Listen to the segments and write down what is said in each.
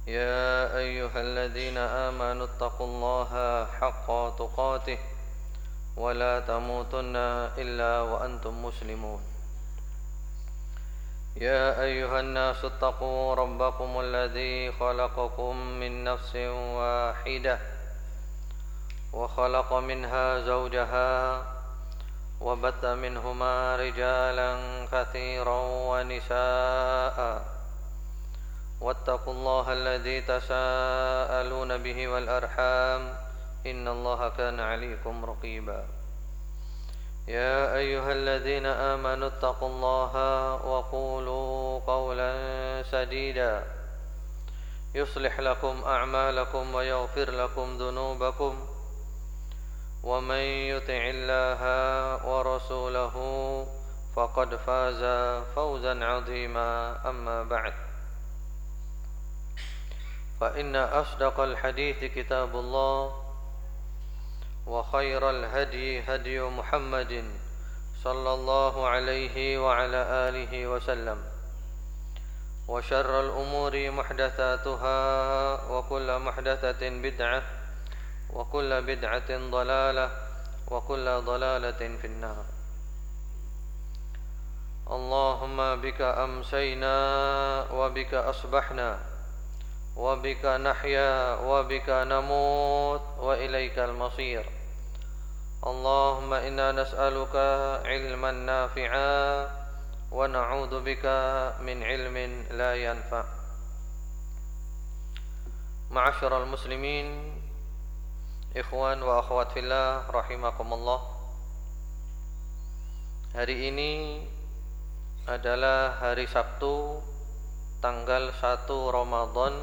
يا أيها الذين آمنوا اتقوا الله حق تقاته ولا تموتن إلا وأنتم مسلمون. يا أيها الناس اتقوا ربكم الذي خلقكم من نفس واحدة وخلق منها زوجها وبث منهما رجالا كثيرا ونساء واتقوا الله الذي تساءلون به والأرحام إن الله كان عليكم رقيبا. يا أيها الذين آمنوا اتقوا الله وقولوا قولا سديدا يصلح لكم أعمالكم ويغفر لكم ذنوبكم ومن يطع الله ورسوله فقد فاز فوزا عظيما. أما بعد، فإن أصدق الحديث كتاب الله وخير الهدي هدي محمد صلى الله عليه وعلى آله وسلم وشر الأمور محدثاتها وكل محدثة بدعة وكل بدعة ضلالة وكل ضلالة في النار. اللهم بك أمسينا وبك أصبحنا وبك نحيا وبك نموت وإليك المصير. اللهم إنا نسألك علما نافعا ونعوذ بك من علم لا ينفع. معاشر المسلمين, ikhwan wa akhwat fillah rahimakumullah. Hari ini adalah hari Sabtu tanggal 1 Ramadan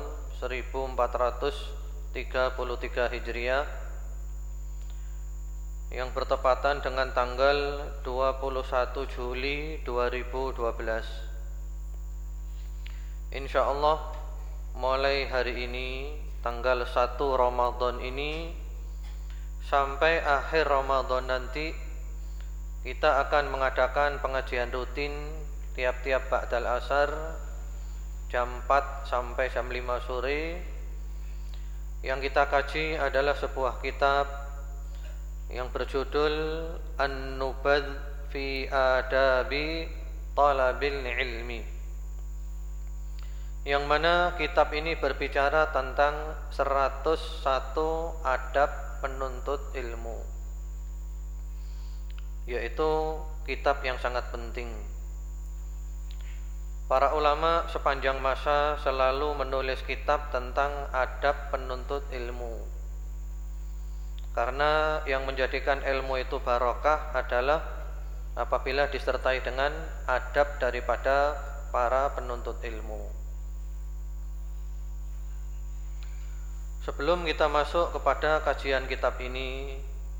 1433 Hijriah yang bertepatan dengan tanggal 21 Juli 2012. Insyaallah mulai hari ini tanggal 1 Ramadan ini sampai akhir Ramadan nanti kita akan mengadakan pengajian rutin tiap-tiap ba'dal asar jam 4 sampai jam 5 sore. Yang kita kaji adalah sebuah kitab yang berjudul An-Nubadh fi Adabi Talabil Ilmi, yang mana kitab ini berbicara tentang 101 adab penuntut ilmu, yaitu kitab yang sangat penting. Para ulama sepanjang masa selalu menulis kitab tentang adab penuntut ilmu, karena yang menjadikan ilmu itu barokah adalah apabila disertai dengan adab daripada para penuntut ilmu. Sebelum kita masuk kepada kajian kitab ini,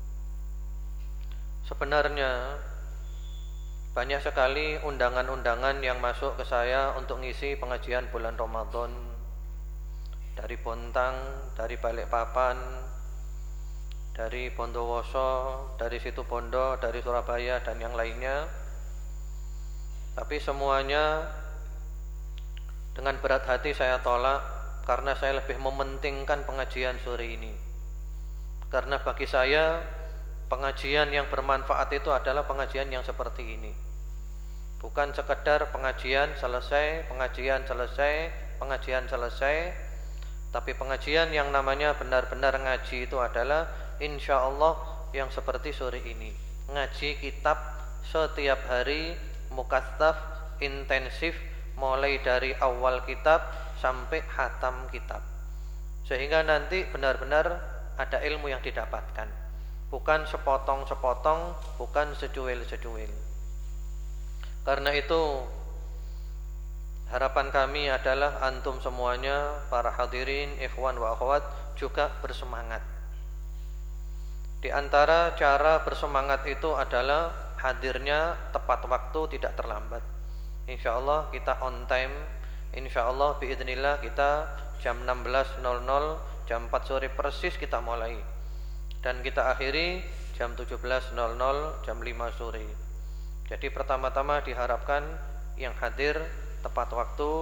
sebenarnya banyak sekali undangan-undangan yang masuk ke saya untuk ngisi pengajian bulan Ramadan, dari Bontang, dari Balikpapan, dari Bondowoso, dari Situbondo, dari Surabaya dan yang lainnya. Tapi semuanya dengan berat hati saya tolak, karena saya lebih mementingkan pengajian sore ini. Karena bagi saya pengajian yang bermanfaat itu adalah pengajian yang seperti ini. Bukan sekedar pengajian selesai, pengajian selesai, pengajian selesai, tapi pengajian yang namanya benar-benar ngaji itu adalah insya Allah yang seperti sore ini. Ngaji kitab setiap hari, mukatsaf, intensif, mulai dari awal kitab sampai khatam kitab, sehingga nanti benar-benar ada ilmu yang didapatkan, bukan sepotong-sepotong, bukan secuil-secuil. Karena itu harapan kami adalah antum semuanya, para hadirin, ikhwan wa akhwat, juga bersemangat. Di antara cara bersemangat itu adalah hadirnya tepat waktu, tidak terlambat. Insyaallah kita on time, insyaallah biidznillah kita jam 16.00, jam 4 sore persis kita mulai, dan kita akhiri jam 17.00, jam 5 sore. Jadi pertama-tama diharapkan yang hadir tepat waktu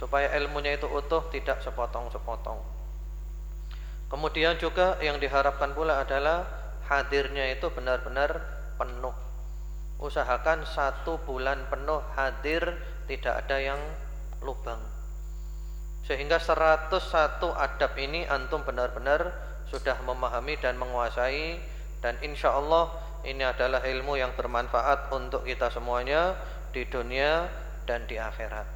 supaya ilmunya itu utuh, tidak sepotong-sepotong. Kemudian juga yang diharapkan pula adalah hadirnya itu benar-benar penuh. Usahakan 1 bulan penuh hadir, tidak ada yang lubang, sehingga 101 adab ini antum benar-benar sudah memahami dan menguasai. Dan insya Allah ini adalah ilmu yang bermanfaat untuk kita semuanya di dunia dan di akhirat.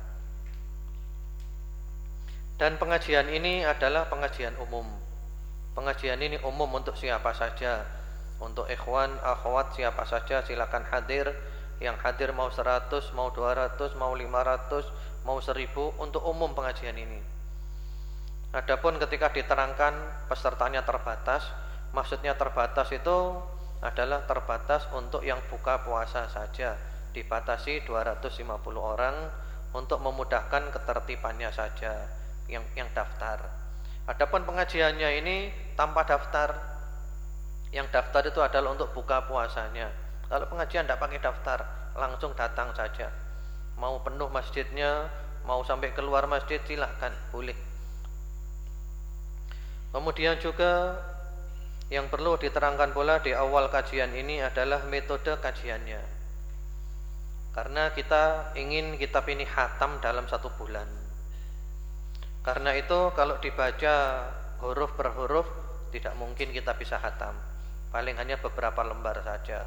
Dan pengajian ini adalah pengajian umum. Pengajian ini umum untuk siapa saja, untuk ikhwan, akhwat, siapa saja silakan hadir. Yang hadir mau 100, mau 200, mau 500, mau 1000, untuk umum pengajian ini. Adapun ketika diterangkan pesertanya terbatas, maksudnya terbatas itu adalah terbatas untuk yang buka puasa saja, dibatasi 250 orang untuk memudahkan ketertibannya saja yang daftar. Adapun pengajiannya ini tanpa daftar. Yang daftar itu adalah untuk buka puasanya. Kalau pengajian tidak pakai daftar, langsung datang saja. Mau penuh masjidnya, mau sampai keluar masjid, silahkan, boleh. Kemudian juga yang perlu diterangkan pula di awal kajian ini adalah metode kajiannya. Karena kita ingin kitab ini khatam dalam 1 bulan. Karena itu kalau dibaca huruf per huruf tidak mungkin kita bisa khatam. Paling hanya beberapa lembar saja.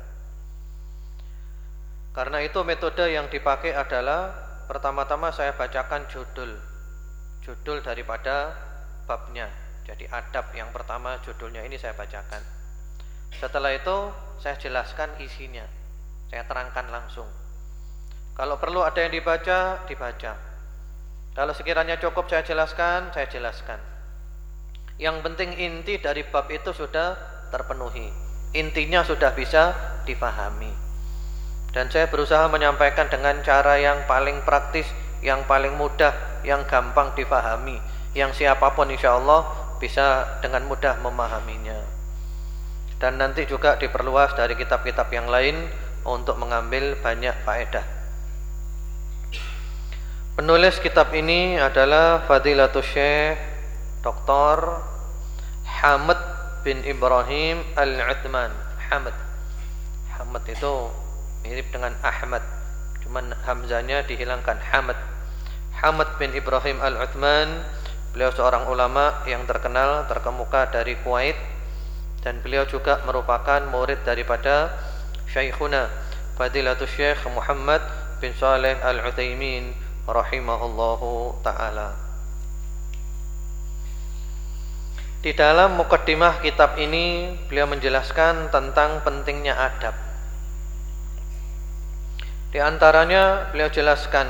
Karena itu metode yang dipakai adalah pertama-tama saya bacakan judul daripada babnya. Jadi adab yang pertama judulnya ini saya bacakan. Setelah itu saya jelaskan isinya, saya terangkan langsung. Kalau perlu ada yang dibaca, dibaca. Kalau sekiranya cukup saya jelaskan, saya jelaskan. Yang penting inti dari bab itu sudah terpenuhi, intinya sudah bisa dipahami. Dan saya berusaha menyampaikan dengan cara yang paling praktis, yang paling mudah, yang gampang dipahami, yang siapapun insya Allah bisa dengan mudah memahaminya. Dan nanti juga diperluas dari kitab-kitab yang lain untuk mengambil banyak faedah. Penulis kitab ini adalah Fadilatul Syekh Dr. Hamad bin Ibrahim Al-Uthman. Hamad itu mirip dengan Ahmad, cuman hamzanya dihilangkan, Hamad bin Ibrahim Al-Uthman. Beliau seorang ulama yang terkenal, terkemuka dari Kuwait, dan beliau juga merupakan murid daripada Syekhuna Fadilatul Syekh Muhammad bin Saleh Al-Utsaimin rahimahullahu ta'ala. Di dalam mukaddimah kitab ini beliau menjelaskan tentang pentingnya adab. Di antaranya beliau jelaskan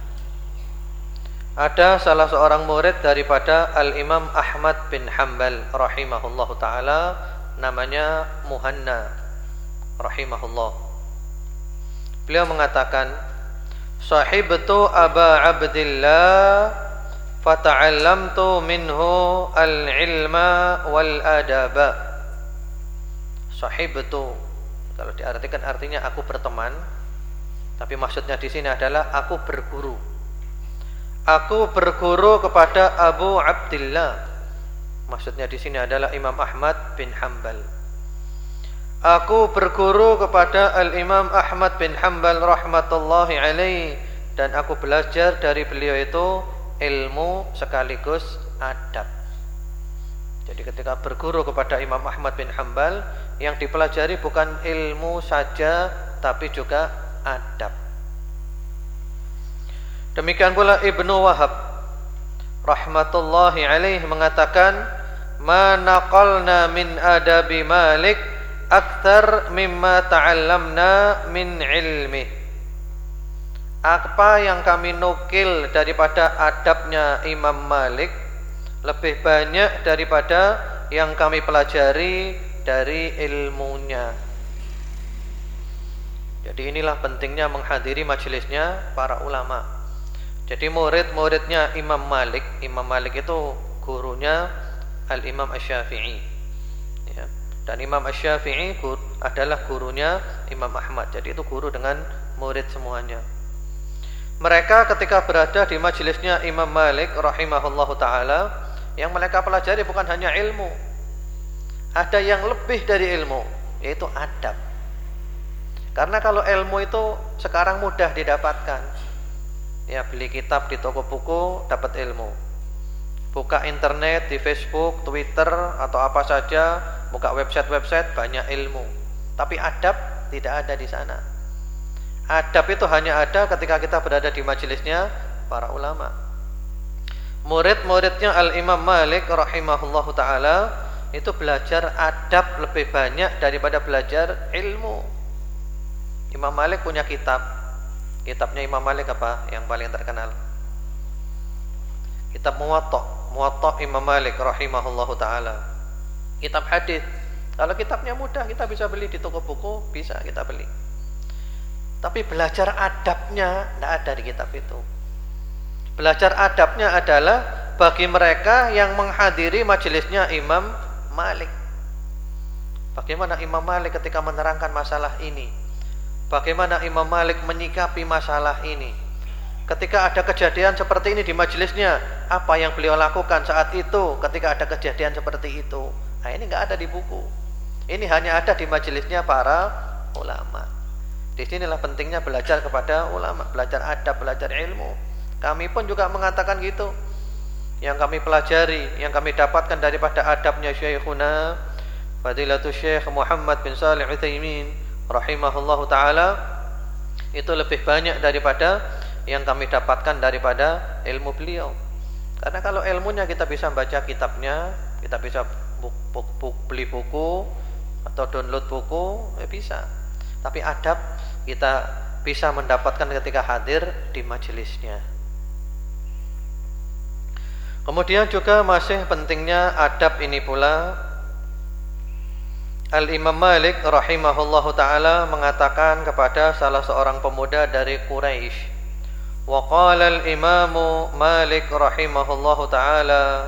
ada salah seorang murid daripada Al-Imam Ahmad bin Hanbal rahimahullahu ta'ala, namanya Muhanna rahimahullah. Beliau mengatakan, sahibtu Aba Abdillah fata'allamtu minhu al-ilma wal-adaba. Sahibtu, kalau diartikan artinya aku berteman, tapi maksudnya di sini adalah aku berguru. Aku berguru kepada Abu Abdillah. Maksudnya di sini adalah Imam Ahmad bin Hanbal. Aku berguru kepada Al-Imam Ahmad bin Hanbal rahmatullahi alaih, dan aku belajar dari beliau itu ilmu sekaligus adab. Jadi ketika berguru kepada Imam Ahmad bin Hanbal, yang dipelajari bukan ilmu saja tapi juga adab. Demikian pula Ibnu Wahab rahmatullahi alaih mengatakan, ma naqalna min adabi Malik akthar mimma ta'allamna min ilmi. Apa yang kami nukil daripada adabnya Imam Malik lebih banyak daripada yang kami pelajari dari ilmunya. Jadi inilah pentingnya menghadiri majelisnya para ulama. Jadi murid-muridnya Imam Malik itu gurunya Al-Imam Asy-Syafi'i, ya. Dan Imam Asy-Syafi'i adalah gurunya Imam Ahmad. Jadi itu guru dengan murid semuanya. Mereka ketika berada di majelisnya Imam Malik rahimahullahu taala, yang mereka pelajari bukan hanya ilmu, ada yang lebih dari ilmu, yaitu adab. Karena kalau ilmu itu sekarang mudah didapatkan, ya beli kitab di toko buku dapat ilmu, buka internet di Facebook, Twitter atau apa saja, buka website banyak ilmu. Tapi adab tidak ada di sana. Adab itu hanya ada ketika kita berada di majelisnya para ulama. Murid-muridnya Al-Imam Malik rahimahullahu taala itu belajar adab lebih banyak daripada belajar ilmu. Imam Malik punya kitab. Kitabnya Imam Malik apa yang paling terkenal? Kitab Muwatta Imam Malik rahimahullahu taala. Kitab hadis. Kalau kitabnya mudah kita bisa beli di toko buku, bisa kita beli. Tapi belajar adabnya tidak ada di kitab itu. Belajar adabnya adalah bagi mereka yang menghadiri majelisnya Imam Malik. Bagaimana Imam Malik ketika menerangkan masalah ini? Bagaimana Imam Malik menyikapi masalah ini? Ketika ada kejadian seperti ini di majelisnya, apa yang beliau lakukan saat itu ketika ada kejadian seperti itu? Nah, ini enggak ada di buku. Ini hanya ada di majelisnya para ulama. Di sinilah pentingnya belajar kepada ulama, belajar adab, belajar ilmu. Kami pun juga mengatakan gitu. Yang kami pelajari, yang kami dapatkan daripada adabnya Syekhuna Fadilatul Syekh Muhammad bin Shalih Utsaimin rahimahullahu taala, itu lebih banyak daripada yang kami dapatkan daripada ilmu beliau. Karena kalau ilmunya kita bisa baca kitabnya, kita bisa beli buku atau download buku, bisa. Tapi adab kita bisa mendapatkan ketika hadir di majelisnya. Kemudian juga masih pentingnya adab ini pula, Al-Imam Malik rahimahullahu taala mengatakan kepada salah seorang pemuda dari Quraisy, wa qala al-Imam Malik rahimahullahu taala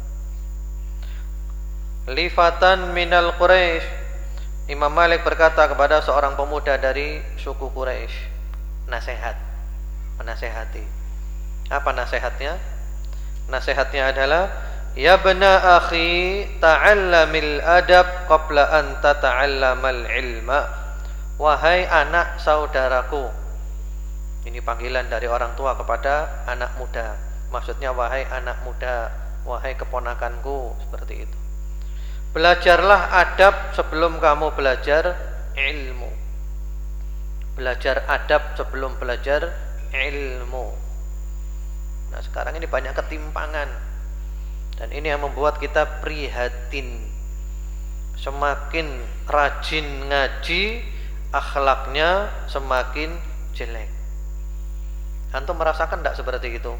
li fatan minal Quraisy. Imam Malik berkata kepada seorang pemuda dari suku Quraisy, nasihat, menasehati. Apa nasihatnya? Nasihatnya adalah, ya bna akhi, ta'allamil adab qabla an tata'allamal ilma. Wahai anak saudaraku. Ini panggilan dari orang tua kepada anak muda. Maksudnya wahai anak muda, wahai keponakanku, seperti itu. Belajarlah adab sebelum kamu belajar ilmu. Belajar adab sebelum belajar ilmu. Nah, sekarang ini banyak ketimpangan, dan ini yang membuat kita prihatin. Semakin rajin ngaji, akhlaknya semakin jelek. Antum merasakan tidak seperti itu?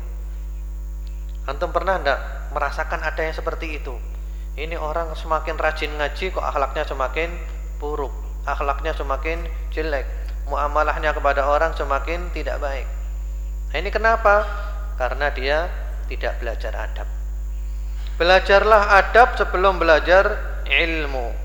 Antum pernah tidak merasakan ada yang seperti itu? Ini orang semakin rajin ngaji kok akhlaknya semakin buruk, akhlaknya semakin jelek, muamalahnya kepada orang semakin tidak baik. Nah, ini kenapa? Karena dia tidak belajar adab. Belajarlah adab sebelum belajar ilmu.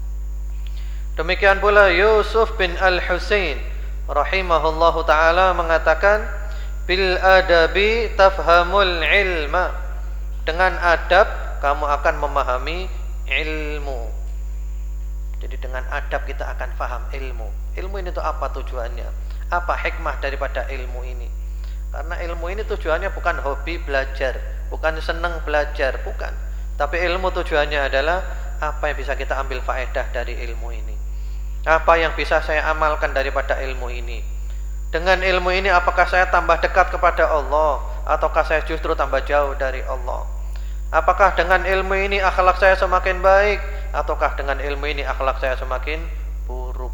Demikian pula Yusuf bin Al-Husain rahimahullahu taala mengatakan, bil adabi tafhamul ilma. Dengan adab kamu akan memahami ilmu. Jadi dengan adab kita akan faham ilmu. Ilmu ini tuh apa tujuannya? Apa hikmah daripada ilmu ini? Karena ilmu ini tujuannya bukan hobi belajar, bukan senang belajar, bukan. Tapi ilmu tujuannya adalah apa yang bisa kita ambil faedah dari ilmu ini. Apa yang bisa saya amalkan daripada ilmu ini? Dengan ilmu ini apakah saya tambah dekat kepada Allah, ataukah saya justru tambah jauh dari Allah? Apakah dengan ilmu ini akhlak saya semakin baik, ataukah dengan ilmu ini akhlak saya semakin buruk?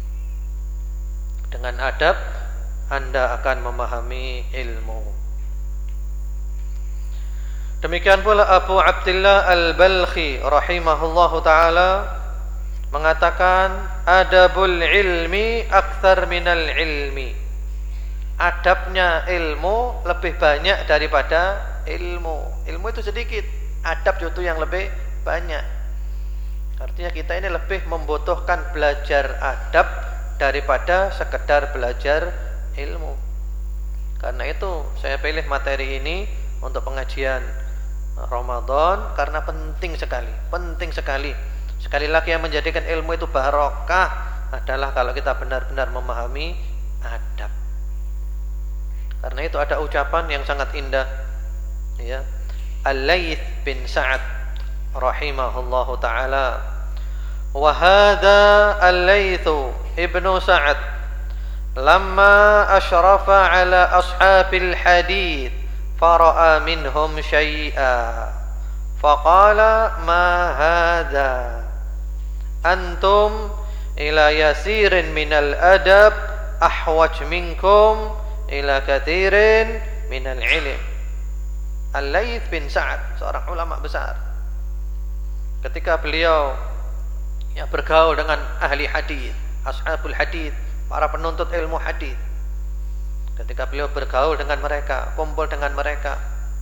Dengan adab Anda akan memahami ilmu. Demikian pula Abu Abdillah Al-Balkhi rahimahullahu taala mengatakan, adabul ilmi aktsar minal ilmi. Adabnya ilmu lebih banyak daripada ilmu. Ilmu itu sedikit, adab itu yang lebih banyak. Artinya kita ini lebih membutuhkan belajar adab daripada sekedar belajar ilmu. Karena itu saya pilih materi ini untuk pengajian Ramadan karena penting sekali. Sekali lagi yang menjadikan ilmu itu barokah adalah kalau kita benar-benar memahami adab. Karena itu ada ucapan yang sangat indah, ya. Al-Laits bin Sa'ad rahimahullahu taala, wa hadha Al-Laits ibnu Sa'ad lamma ashrafa ala ashabil hadith fara'a minhum syai'a faqala ma hadha antum ila yasirin minal adab ahwaj minkum ila kathirin minal ilm. Al-Laits bin Sa'ad, seorang ulama besar, ketika beliau bergaul dengan ahli hadis, ashabul hadis, para penuntut ilmu hadis, ketika beliau bergaul dengan mereka, kumpul dengan mereka,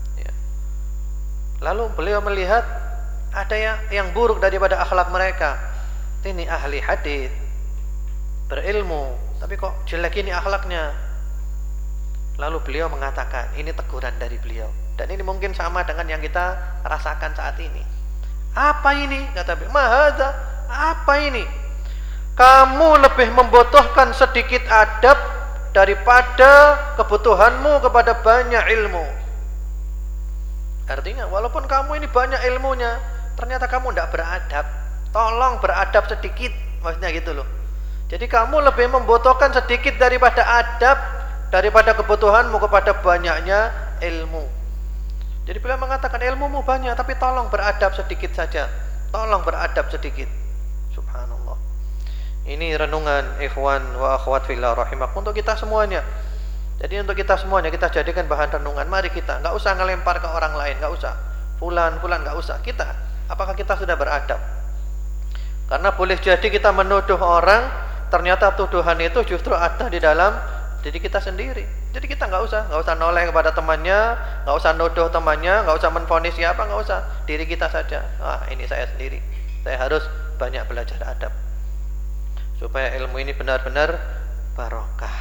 lalu beliau melihat ada yang buruk daripada akhlak mereka. Ini ahli hadis, berilmu, tapi kok jelek ini akhlaknya. Lalu beliau mengatakan, ini teguran dari beliau, dan ini mungkin sama dengan yang kita rasakan saat ini. Apa ini? Kata beliau, mahadza, apa ini? Kamu lebih membutuhkan sedikit adab daripada kebutuhanmu kepada banyak ilmu. Artinya walaupun kamu ini banyak ilmunya, ternyata kamu tidak beradab. Tolong beradab sedikit, maksudnya gitu loh. Jadi kamu lebih membutuhkan sedikit daripada adab daripada kebutuhanmu kepada banyaknya ilmu. Jadi beliau mengatakan ilmumu banyak, tapi tolong beradab sedikit saja. Tolong beradab sedikit. Subhanallah. Ini renungan ikhwan wa akhwat fillah rahimakum untuk kita semuanya. Jadi untuk kita semuanya kita jadikan bahan renungan. Mari kita, enggak usah ngelempar ke orang lain, enggak usah. Fulan enggak usah. Kita, apakah kita sudah beradab? Karena boleh jadi kita menuduh orang, ternyata tuduhan itu justru ada di dalam diri kita sendiri. Jadi kita enggak usah noleh kepada temannya, enggak usah nuduh temannya, enggak usah menvonis siapa, enggak usah. Diri kita saja. Ini saya sendiri. Saya harus banyak belajar adab supaya ilmu ini benar-benar barokah.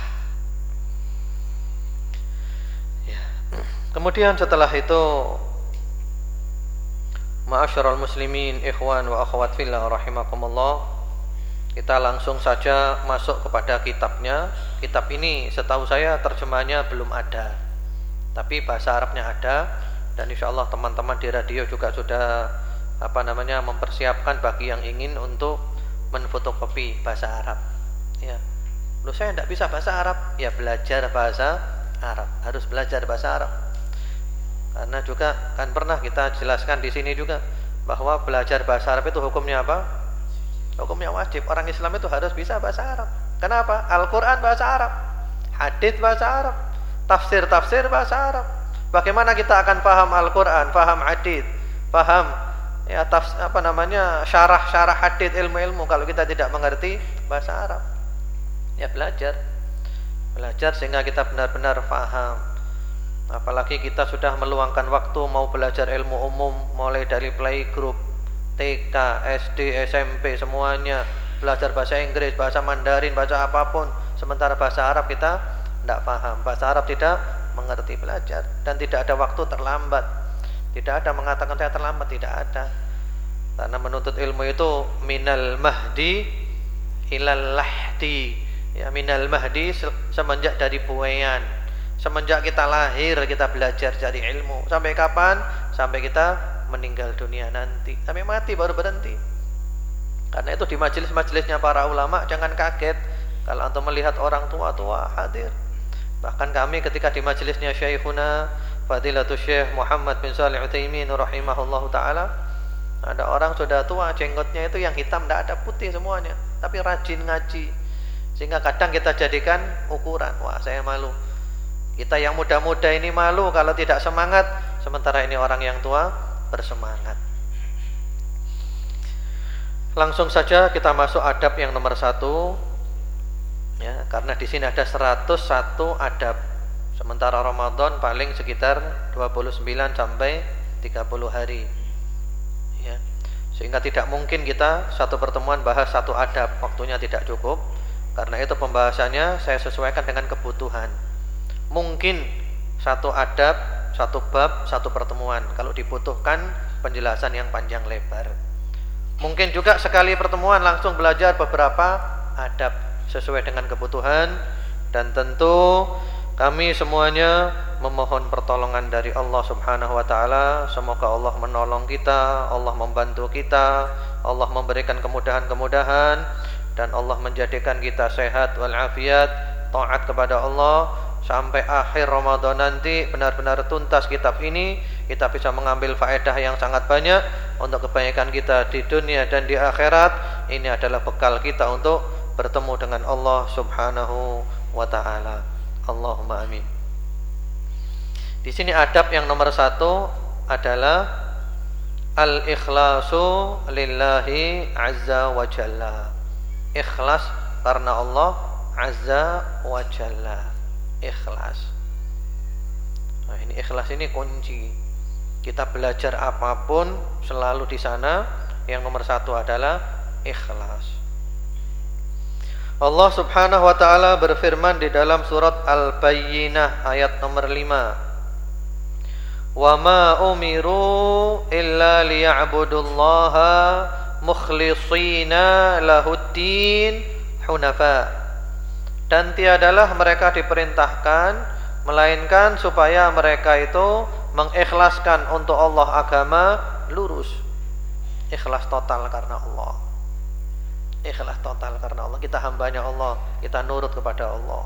Ya. Kemudian setelah itu, ma'asyiral muslimin, ikhwan wa akhwat fillah rahimakumullah, kita langsung saja masuk kepada kitabnya. Kitab ini setahu saya terjemahnya belum ada, tapi bahasa Arabnya ada, dan insyaallah teman-teman di radio juga sudah mempersiapkan bagi yang ingin untuk menfotokopi bahasa Arab. Ya, loh saya tidak bisa bahasa Arab, ya belajar bahasa Arab, harus belajar bahasa Arab. Karena juga kan pernah kita jelaskan di sini juga bahwa belajar bahasa Arab itu hukumnya apa? Hukumnya wajib. Orang Islam itu harus bisa bahasa Arab. Kenapa? Al-Quran bahasa Arab, hadits bahasa Arab, tafsir bahasa Arab. Bagaimana kita akan paham Al-Quran, paham hadits, paham syarah hadits, ilmu-ilmu kalau kita tidak mengerti bahasa Arab? Ya belajar sehingga kita benar-benar paham. Apalagi kita sudah meluangkan waktu mau belajar ilmu umum, mulai dari playgroup, TK, SD, SMP, semuanya belajar bahasa Inggris, bahasa Mandarin, bahasa apapun, sementara bahasa Arab kita tidak paham, bahasa Arab tidak mengerti. Belajar, dan tidak ada waktu terlambat. Tidak ada mengatakan saya terlambat, tidak ada. Karena menuntut ilmu itu minal mahdi ilal lahdi. Ya, minal mahdi semenjak dari buayan. Semenjak kita lahir kita belajar cari ilmu. Sampai kapan? Sampai kita meninggal dunia nanti. Sampai mati baru berhenti. Karena itu di majelis-majelisnya para ulama jangan kaget kalau antum melihat orang tua-tua hadir. Bahkan kami ketika di majelisnya Syekhuna Fadilatul Syekh Muhammad bin Shalih Utsaimin rahimahullahu taala, ada orang sudah tua, jenggotnya itu yang hitam, tidak ada putih semuanya, tapi rajin ngaji. Sehingga kadang kita jadikan ukuran, wah saya malu. Kita yang muda-muda ini malu kalau tidak semangat, sementara ini orang yang tua bersemangat. Langsung saja kita masuk adab yang nomor 1. Ya, karena di sini ada 101 adab. Sementara Ramadan paling sekitar 29 sampai 30 hari. Ya. Sehingga tidak mungkin kita satu pertemuan bahas satu adab, waktunya tidak cukup. Karena itu pembahasannya saya sesuaikan dengan kebutuhan. mungkin satu adab, satu bab, satu pertemuan kalau dibutuhkan penjelasan yang panjang lebar. Mungkin juga sekali pertemuan langsung belajar beberapa adab sesuai dengan kebutuhan. Dan tentu kami semuanya memohon pertolongan dari Allah Subhanahu wa taala. Semoga Allah menolong kita, Allah membantu kita, Allah memberikan kemudahan-kemudahan, dan Allah menjadikan kita sehat walafiat, taat kepada Allah sampai akhir Ramadan nanti benar-benar tuntas kitab ini. Kita bisa mengambil faedah yang sangat banyak untuk kebaikan kita di dunia dan di akhirat. Ini adalah bekal kita untuk bertemu dengan Allah Subhanahu wa taala. Allahumma amin. Di sini adab yang nomor 1 adalah al-ikhlasu lillahi azza wa jalla. Ikhlas karena Allah azza wa jalla. Ikhlas. Nah, ini ikhlas ini kunci. Kita belajar apapun selalu di sana yang nomor 1 adalah ikhlas. Allah Subhanahu wa taala berfirman di dalam surat Al-Bayyinah ayat nomor 5. Wa ma umiru illa liya'budullaha mukhlishina lahuddin hunafa. Dan tiadalah mereka diperintahkan melainkan supaya mereka itu mengikhlaskan untuk Allah agama lurus. Ikhlas total karena Allah. Ikhlas total karena Allah. Kita hambanya Allah, kita nurut kepada Allah.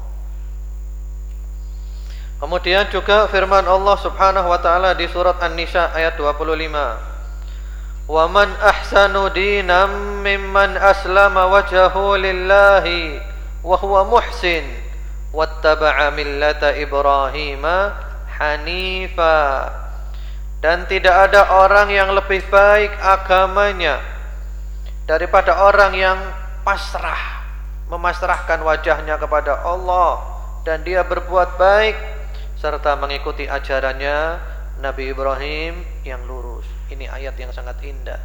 Kemudian juga firman Allah Subhanahu wa taala di surat An-Nisa ayat 25. Wa man ahsanu dinam mimman aslama wajhahu lillahi wa huwa muhsin wattaba'a millata Ibrahima hanifa. Dan tidak ada orang yang lebih baik agamanya daripada orang yang pasrah, memasrahkan wajahnya kepada Allah dan dia berbuat baik serta mengikuti ajarannya Nabi Ibrahim yang lurus. Ini ayat yang sangat indah.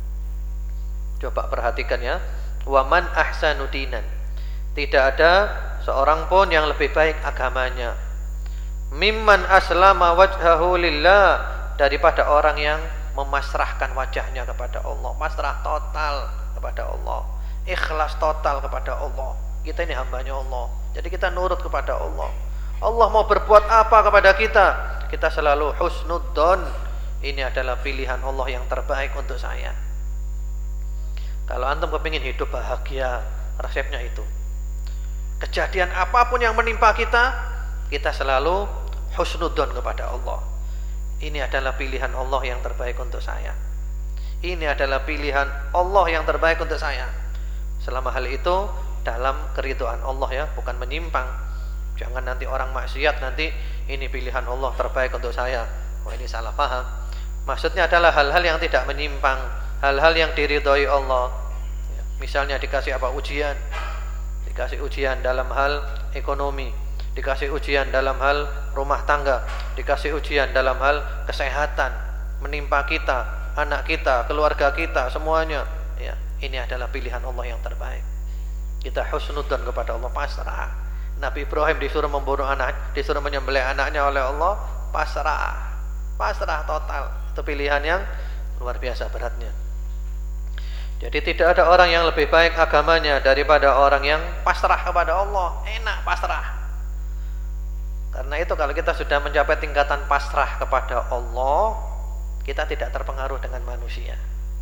Coba perhatikan ya. Wa man ahsanu dinan. Tidak ada seorang pun yang lebih baik agamanya mimman aslama wajhahu lillah, daripada orang yang memasrahkan wajahnya kepada Allah, pasrah total kepada Allah, ikhlas total kepada Allah. Kita ini hambanya Allah, jadi kita nurut kepada Allah. Allah mau berbuat apa kepada kita, kita selalu husnudzon. Ini adalah pilihan Allah yang terbaik untuk saya. Kalau antum kepingin hidup bahagia, resepnya itu. Kejadian apapun yang menimpa kita, kita selalu husnudzon kepada Allah. Ini adalah pilihan Allah yang terbaik untuk saya. Ini adalah pilihan Allah yang terbaik untuk saya. Selama hal itu dalam keridhaan Allah ya, bukan menyimpang. Jangan nanti orang maksiat nanti ini pilihan Allah terbaik untuk saya. Wah, ini salah paham. Maksudnya adalah hal-hal yang tidak menyimpang, hal-hal yang diridhoi Allah. Ya, misalnya dikasih apa ujian, dikasih ujian dalam hal ekonomi, dikasih ujian dalam hal rumah tangga, dikasih ujian dalam hal kesehatan, menimpa kita, anak kita, keluarga kita, semuanya. Ya, ini adalah pilihan Allah yang terbaik. Kita husnudzon kepada Allah, pasrah. Nabi Ibrahim disuruh membunuh anak, disuruh menyembelih anaknya oleh Allah, pasrah, pasrah total. Itu pilihan yang luar biasa beratnya. Jadi tidak ada orang yang lebih baik agamanya daripada orang yang pasrah kepada Allah. Enak pasrah. Karena itu kalau kita sudah mencapai tingkatan pasrah kepada Allah, kita tidak terpengaruh dengan manusia.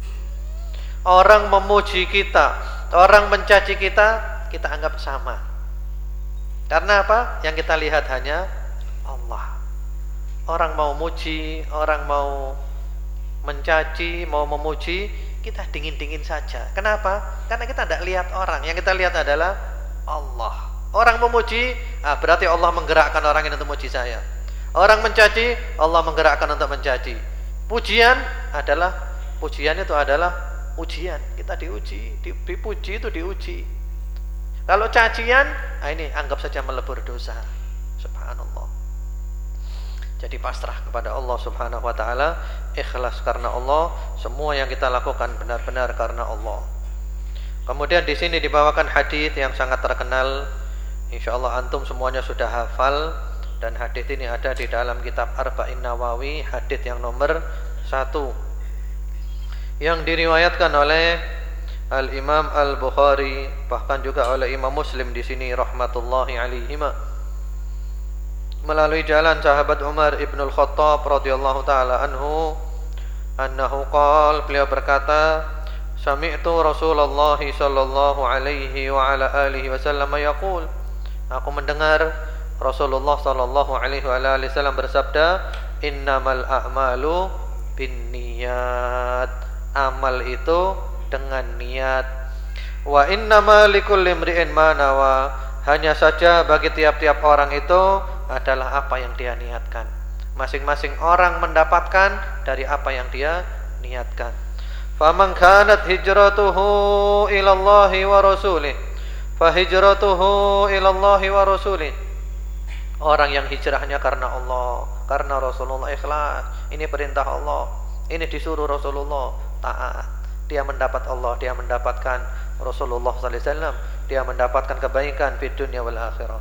Orang memuji kita, orang mencaci kita, kita anggap sama. Karena apa? Yang kita lihat hanya Allah. Orang mau muji, orang mau mencaci, mau memuji, kita dingin-dingin saja. Kenapa? Karena kita tidak lihat orang. Yang kita lihat adalah Allah. Orang memuji, berarti Allah menggerakkan orang ini untuk memuji saya. Orang mencaci, Allah menggerakkan untuk mencaci. Pujian itu adalah ujian. Kita diuji, dipuji itu diuji. Kalau cacian, ini anggap saja melebur dosa. Subhanallah. Jadi pasrah kepada Allah Subhanahu wa taala, ikhlas karena Allah, semua yang kita lakukan benar-benar karena Allah. Kemudian di sini dibawakan hadis yang sangat terkenal. Insyaallah antum semuanya sudah hafal dan hadis ini ada di dalam kitab Arba'in Nawawi, hadis yang nomor 1 yang diriwayatkan oleh Al-Imam Al-Bukhari, bahkan juga oleh Imam Muslim di sini rahmatullahi alaihima, melalui jalan sahabat Umar ibn al-Khattab radhiyallahu taala anhu, annahu qala, beliau berkata, sami'tu Rasulullah sallallahu alaihi wa ala alihi wasallam yaqul, aku mendengar Rasulullah sallallahu alaihi wa alihi wasallam bersabda, innamal a'malu binniyat, amal itu dengan niat, wa innama likulli imri'in ma nawa, hanya saja bagi tiap-tiap orang itu adalah apa yang dia niatkan. Masing-masing orang mendapatkan dari apa yang dia niatkan. Faman kanat hijratuhu ila Allahi wa rasulih, fa hijratuhu ila Allahi wa rasulih. Orang yang hijrahnya karena Allah, karena Rasulullah, ikhlas, ini perintah Allah, ini disuruh Rasulullah, taat, dia mendapat Allah, dia mendapatkan Rasulullah sallallahu alaihi wasallam, dia mendapatkan kebaikan di dunia wal akhirah.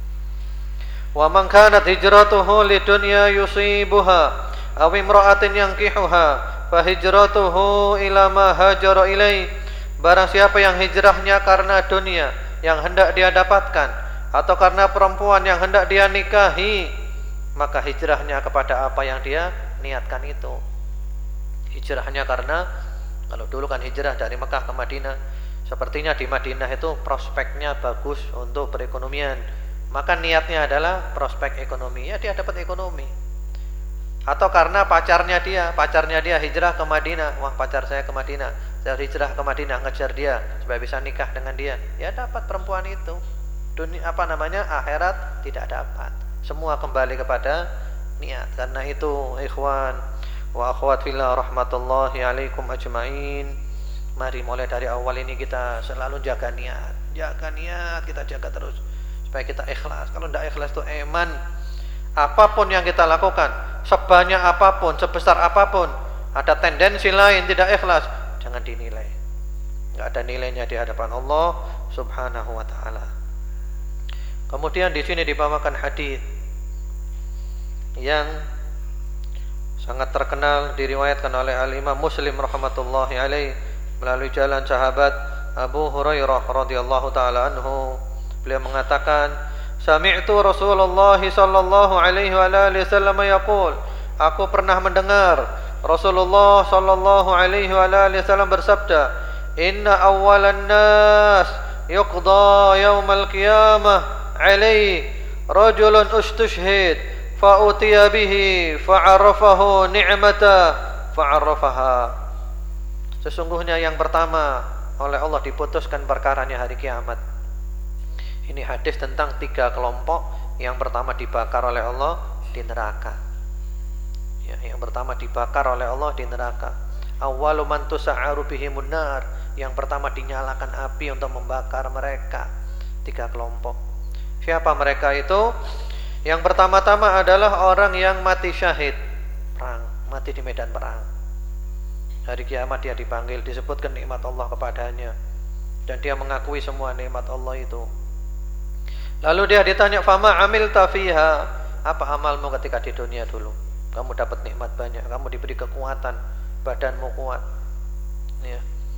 Wa man kanat hijratuhu lidunya yusibuha aw imra'atin yankihuha fa hijratuhu ila ma hajara ilai. Barang siapa yang hijrahnya karena dunia yang hendak dia dapatkan atau karena perempuan yang hendak dia nikahi, maka hijrahnya kepada apa yang dia niatkan itu. Hijrahnya karena, kalau dulu kan hijrah dari Mekah ke Madinah, sepertinya di Madinah itu prospeknya bagus untuk perekonomian, maka niatnya adalah prospek ekonomi, ya dia dapat ekonomi. Atau karena pacarnya dia hijrah ke Madinah, wah pacar saya ke Madinah, saya hijrah ke Madinah ngejar dia supaya bisa nikah dengan dia, ya dapat perempuan itu. Dunia akhirat tidak dapat. Semua kembali kepada niat. Karena itu ikhwan wa akhwat fillah rahmatullahi alaikum ajmain, mari mulai dari awal ini kita selalu jaga niat, kita jaga terus supaya kita ikhlas. Kalau tidak ikhlas itu iman, apapun yang kita lakukan, sebanyak apapun, sebesar apapun, ada tendensi lain tidak ikhlas, jangan dinilai. Enggak ada nilainya di hadapan Allah Subhanahu wa taala. Kemudian di sini dibawakan hadis yang sangat terkenal, diriwayatkan oleh Al-Imam Muslim rahmatullahi alaih melalui jalan sahabat Abu Hurairah radhiyallahu taala anhu. Beliau mengatakan, sami'tu Rasulullah sallallahu alaihi wa alihi wasallam yaqul, aku pernah mendengar Rasulullah sallallahu alaihi wa alihi wasallam bersabda, inna awwalan nas yuqda yaumal qiyamah alaihi rajulun ustushhid fa utiya bihi fa'arafahu ni'mata fa'arafaha. Sesungguhnya yang pertama oleh Allah diputuskan perkaranya hari kiamat. Ini hadis tentang 3 kelompok. Yang pertama dibakar oleh Allah di neraka. Ya, yang pertama dibakar oleh Allah di neraka. Awwalu man tusa'aru bihimun nar. Yang pertama dinyalakan api untuk membakar mereka. 3 kelompok. Siapa mereka itu? Yang pertama-tama adalah orang yang mati syahid, perang, mati di medan perang. Hari kiamat dia dipanggil, disebutkan nikmat Allah kepadanya, dan dia mengakui semua nikmat Allah itu. Lalu dia ditanya, fama amilta fiha, apa amalmu ketika di dunia dulu? Kamu dapat nikmat banyak, kamu diberi kekuatan, badanmu kuat. Ya.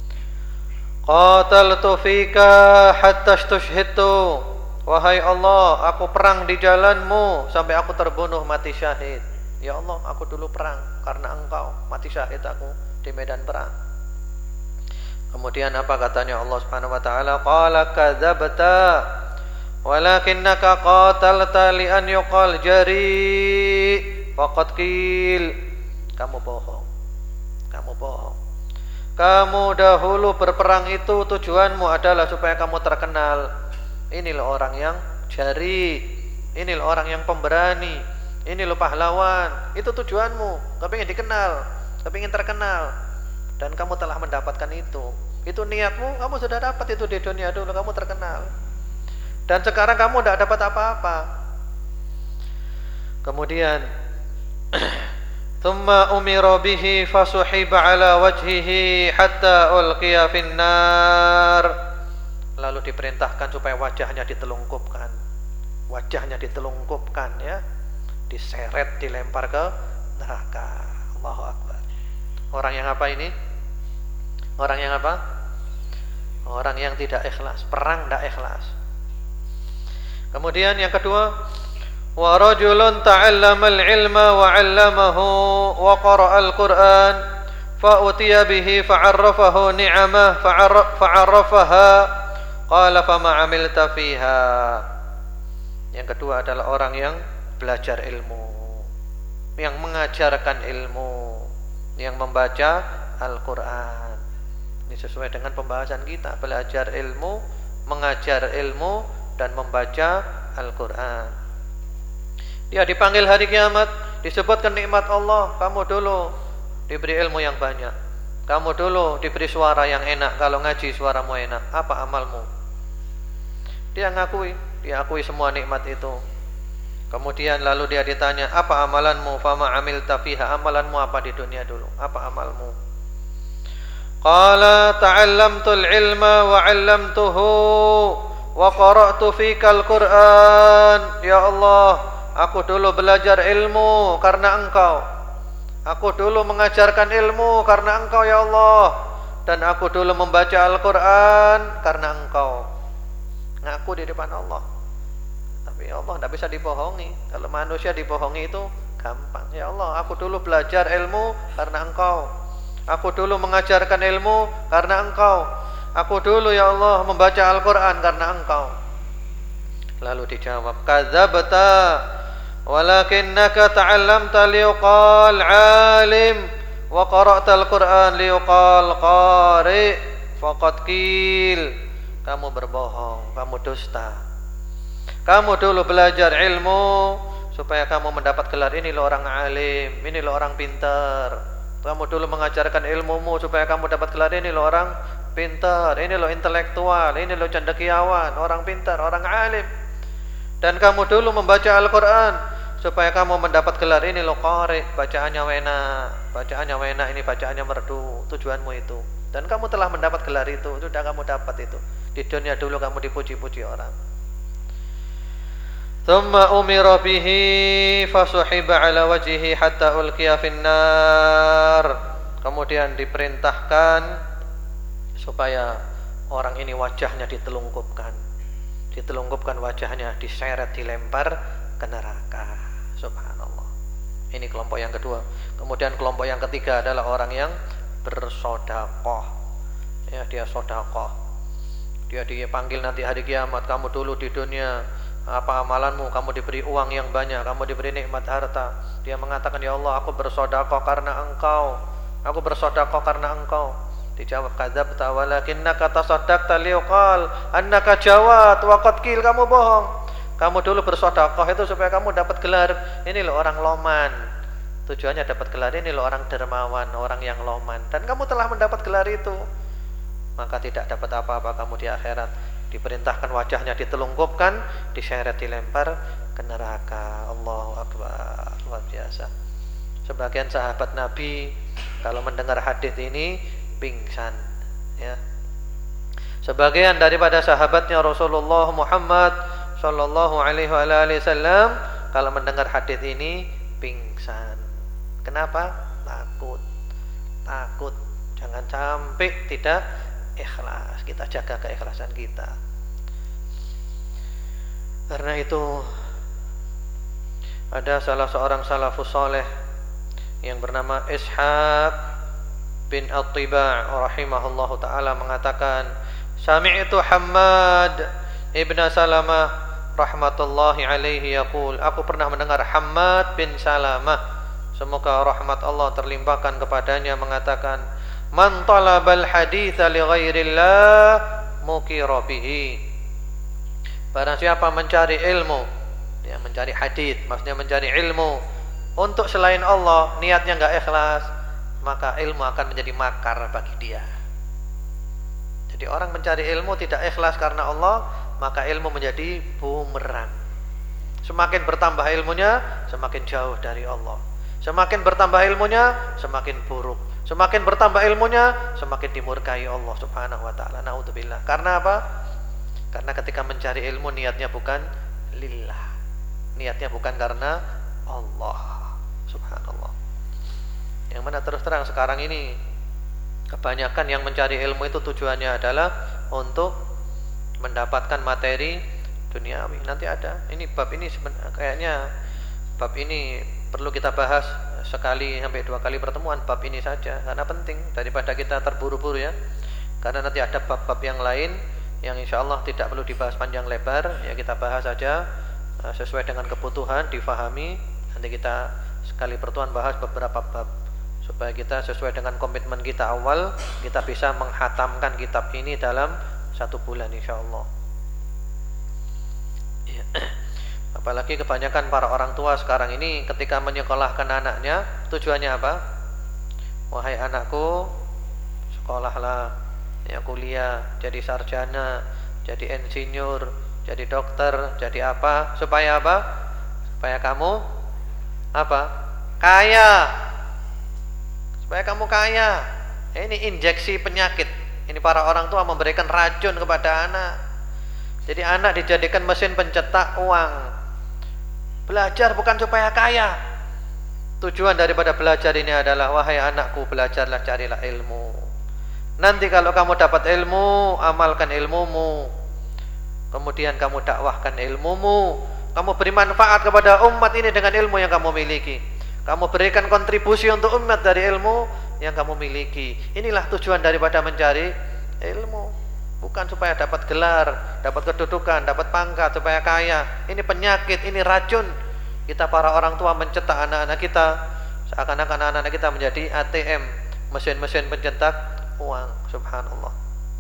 Qataltu fika hatta istushhidtu. Wahai Allah, aku perang di jalanmu sampai aku terbunuh mati syahid. Ya Allah, aku dulu perang karena engkau, mati syahid aku di medan perang. Kemudian apa katanya Allah Subhanahu wa taala? Qala kadzabta walakinnaka qatalta li an yuqal jari faqad qil. Kamu bohong. Kamu dahulu berperang itu tujuanmu adalah supaya kamu terkenal. Inilah orang yang jari, inilah orang yang pemberani, inilah pahlawan. Itu tujuanmu, kepingin dikenal, kepingin terkenal, dan kamu telah mendapatkan itu. Itu niatmu, kamu sudah dapat itu di dunia dulu, kamu terkenal. Dan sekarang kamu tidak dapat apa-apa. Kemudian thumma umira bihi fasuhiba ala wajhihi hatta ulqiya finnar. Lalu diperintahkan supaya wajahnya ditelungkupkan. wajahnya ditelungkupkan ya, diseret, dilempar ke neraka. Allahu Akbar. Orang yang apa ini? Orang yang apa? Orang yang tidak ikhlas, perang tidak ikhlas. Kemudian yang kedua, wa rajulun ta'allama al-ilma wa 'allamahu wa qara'a al-Qur'an fa utiya bihi fa'arrafahu ni'amah fa'arrafaha qala fama 'amilta fiha. Yang kedua adalah orang yang belajar ilmu, yang mengajarkan ilmu, yang membaca Al-Qur'an. Ini sesuai dengan pembahasan kita, belajar ilmu, mengajar ilmu, dan membaca Al-Quran. Dia dipanggil hari kiamat, disebutkan nikmat Allah. Kamu dulu diberi ilmu yang banyak, kamu dulu diberi suara yang enak. Kalau ngaji suaramu enak, apa amalmu? Dia akui semua nikmat itu. Kemudian lalu dia ditanya, apa amalanmu? Fama amilta fiha, amalanmu apa di dunia dulu? Apa amalmu? Qala ta'allamtul ilma wa 'allamtuhu wa qara'tu fikal Qur'an. Ya Allah, aku dulu belajar ilmu karena Engkau. Aku dulu mengajarkan ilmu karena Engkau ya Allah. Dan aku dulu membaca Al-Qur'an karena Engkau. Ngaku di depan Allah. Tapi ya Allah tidak bisa dibohongi. Kalau manusia dibohongi itu gampang. Ya Allah, aku dulu belajar ilmu karena Engkau. Aku dulu mengajarkan ilmu karena Engkau. Aku dulu ya Allah membaca Al-Quran karena Engkau. Lalu dijawab, kadzabta walakinnaka ta'allamta liyuqal 'alim wa qara'ta Al-Quran liyuqal qari' faqad qil. Kamu berbohong, kamu dusta. Kamu dulu belajar ilmu supaya kamu mendapat gelar ini lo orang alim, ini lo orang pintar. Kamu dulu mengajarkan ilmumu supaya kamu dapat gelar ini lo orang pintar, ini lo intelektual, ini lo cendekiawan, orang pintar, orang alim. Dan kamu dulu membaca Al-Quran supaya kamu mendapat gelar ini lo qari, bacaannya wena, ini bacaannya merdu. Tujuanmu itu. Dan kamu telah mendapat gelar itu, sudah kamu dapat itu. Di dunia dulu kamu dipuji-puji orang. Thumma umira bihi fasuhiba ala wajhihi hatta ulqiya finnar. Kemudian diperintahkan supaya orang ini wajahnya ditelungkupkan wajahnya, diseret, dilempar ke neraka. Subhanallah. Ini kelompok yang kedua. Kemudian kelompok yang ketiga adalah orang yang bersedekah. Ya, dia sedekah. Dia dipanggil nanti hari kiamat, kamu dulu di dunia apa amalanmu? Kamu diberi uang yang banyak, kamu diberi nikmat harta. Dia mengatakan, ya Allah, aku bersedekah karena Engkau. Aku bersedekah karena Engkau. Dijawab, kadzabta walakinnaka tasaddaqta liqal annaka jawad wa qad qil. Kamu bohong. Kamu dulu bersedekah itu supaya kamu dapat gelar ini loh orang loman. Tujuannya dapat gelar ini loh orang dermawan, orang yang loman. Dan kamu telah mendapat gelar itu. Maka tidak dapat apa-apa kamu di akhirat. Diperintahkan wajahnya ditelungkupkan, diseret, dilempar ke neraka. Allahu Akbar. Luar biasa. Sebagian sahabat Nabi kalau mendengar hadis ini pingsan ya. Sebagian daripada sahabatnya Rasulullah Muhammad sallallahu alaihi wasallam kalau mendengar hadis ini pingsan. Kenapa? Takut. Jangan sampai tidak ikhlas. Kita jaga keikhlasan kita. Karena itu ada salah seorang salafus saleh yang bernama Ishaq bin At-Tiba' rahimahullahu taala mengatakan, sami'tu Hammad ibn Salamah rahmatullahi alaihi yaqul, aku pernah mendengar Hammad bin Salamah, semoga rahmat Allah terlimpahkan kepadanya, mengatakan, man talabal haditha li ghairillah mukira bihi. Barang siapa mencari ilmu, ya mencari hadits, maksudnya mencari ilmu untuk selain Allah, niatnya enggak ikhlas, maka ilmu akan menjadi makar bagi dia. Jadi orang mencari ilmu tidak ikhlas karena Allah, maka ilmu menjadi bumerang. Semakin bertambah ilmunya, semakin jauh dari Allah. Semakin bertambah ilmunya, semakin buruk. Semakin bertambah ilmunya, semakin dimurkai Allah Subhanahu wa taala. Naudzubillah. Karena apa? Karena ketika mencari ilmu niatnya bukan lillah. Niatnya bukan karena Allah. Subhanallah. Yang mana terus terang sekarang ini kebanyakan yang mencari ilmu itu tujuannya adalah untuk mendapatkan materi duniawi. Nanti ada ini bab ini kayaknya bab ini perlu kita bahas sekali sampai 2 kali pertemuan, bab ini saja karena penting daripada kita terburu-buru ya. Karena nanti ada bab-bab yang lain yang insyaallah tidak perlu dibahas panjang lebar, ya kita bahas saja sesuai dengan kebutuhan, difahami. Nanti kita sekali pertemuan bahas beberapa bab supaya kita sesuai dengan komitmen kita awal, kita bisa menghatamkan kitab ini dalam 1 bulan insyaallah. Ya. Apalagi kebanyakan para orang tua sekarang ini ketika menyekolahkan anaknya, tujuannya apa? Wahai anakku, sekolahlah, ya kuliah, jadi sarjana, jadi insinyur, jadi dokter, jadi apa? Supaya apa? Supaya kamu apa? Kaya. Supaya kamu kaya. Ini injeksi penyakit. Ini para orang tua memberikan racun kepada anak. Jadi anak dijadikan mesin pencetak uang. Belajar bukan supaya kaya. Tujuan daripada belajar ini adalah wahai anakku, belajarlah, carilah ilmu. Nanti kalau kamu dapat ilmu, amalkan ilmumu. Kemudian kamu dakwahkan ilmumu. Kamu beri manfaat kepada umat ini dengan ilmu yang kamu miliki. Kamu berikan kontribusi untuk umat dari ilmu yang kamu miliki. Inilah tujuan daripada mencari ilmu. Bukan supaya dapat gelar, dapat kedudukan, dapat pangkat, supaya kaya. Ini penyakit, ini racun. Kita para orang tua mencetak anak-anak kita seakan-akan anak-anak kita menjadi ATM, mesin-mesin pencetak uang. Subhanallah.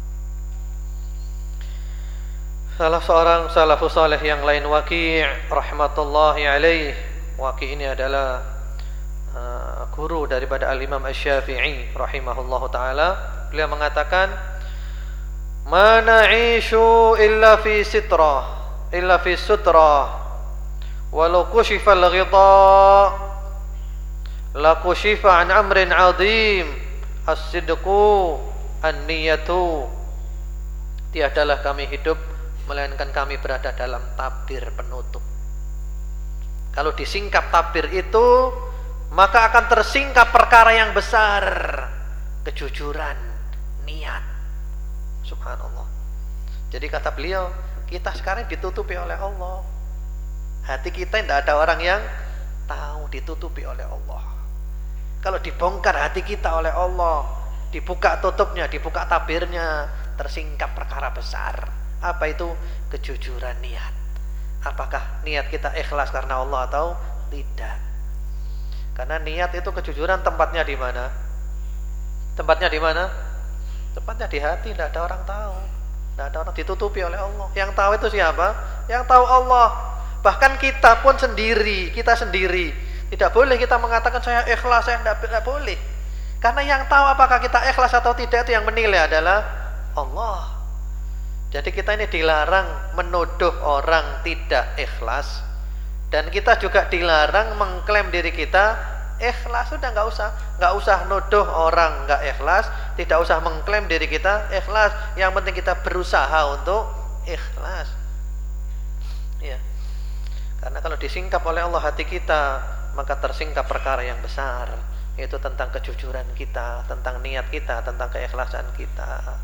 Salah seorang salafus saleh yang lain, Waqi' rahmatullahi alaih. Waqi' ini adalah guru daripada Al-Imam Asy-Syafi'i rahimahullahu taala. Beliau mengatakan, "Ma na'ishu illa fi sitrah, illa fi sutrah. Walau kushifa al-ghita la kushifa an amrin 'azim, as-sidqu an-niyatu." Tiadalah kami hidup melainkan kami berada dalam tabir penutup. Kalau disingkap tabir itu, maka akan tersingkap perkara yang besar, kejujuran niat. Subhanallah. Jadi kata beliau, kita sekarang ditutupi oleh Allah. Hati kita tidak ada orang yang tahu, ditutupi oleh Allah. Kalau dibongkar hati kita oleh Allah, dibuka tutupnya, dibuka tabirnya, tersingkap perkara besar. Apa itu? Kejujuran niat. Apakah niat kita ikhlas karena Allah atau tidak? Karena niat itu kejujuran tempatnya di mana? Tempatnya di mana? Tempatnya di hati, tidak ada orang tahu. Tidak ada orang, ditutupi oleh Allah. Yang tahu itu siapa? Yang tahu Allah. Bahkan kita pun sendiri, kita sendiri. Tidak boleh kita mengatakan saya ikhlas, saya tidak boleh. Karena yang tahu apakah kita ikhlas atau tidak itu yang menilai adalah Allah. Jadi kita ini dilarang menuduh orang tidak ikhlas. Dan kita juga dilarang mengklaim diri kita ikhlas. Sudah nggak usah nuduh orang nggak ikhlas, tidak usah mengklaim diri kita ikhlas. Yang penting kita berusaha untuk ikhlas. Ya. Karena kalau disingkap oleh Allah hati kita, maka tersingkap perkara yang besar, yaitu tentang kejujuran kita, tentang niat kita, tentang keikhlasan kita.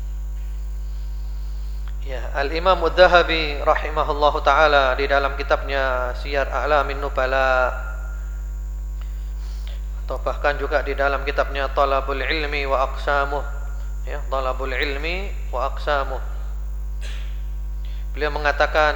Ya, Al-Imam Adz-Dzahabi rahimahullahu taala di dalam kitabnya Siyar A'lamin Nubala, atau bahkan juga di dalam kitabnya Talabul Ilmi wa Aqsamuh, ya, Talabul Ilmi wa Aqsamuh. Beliau mengatakan,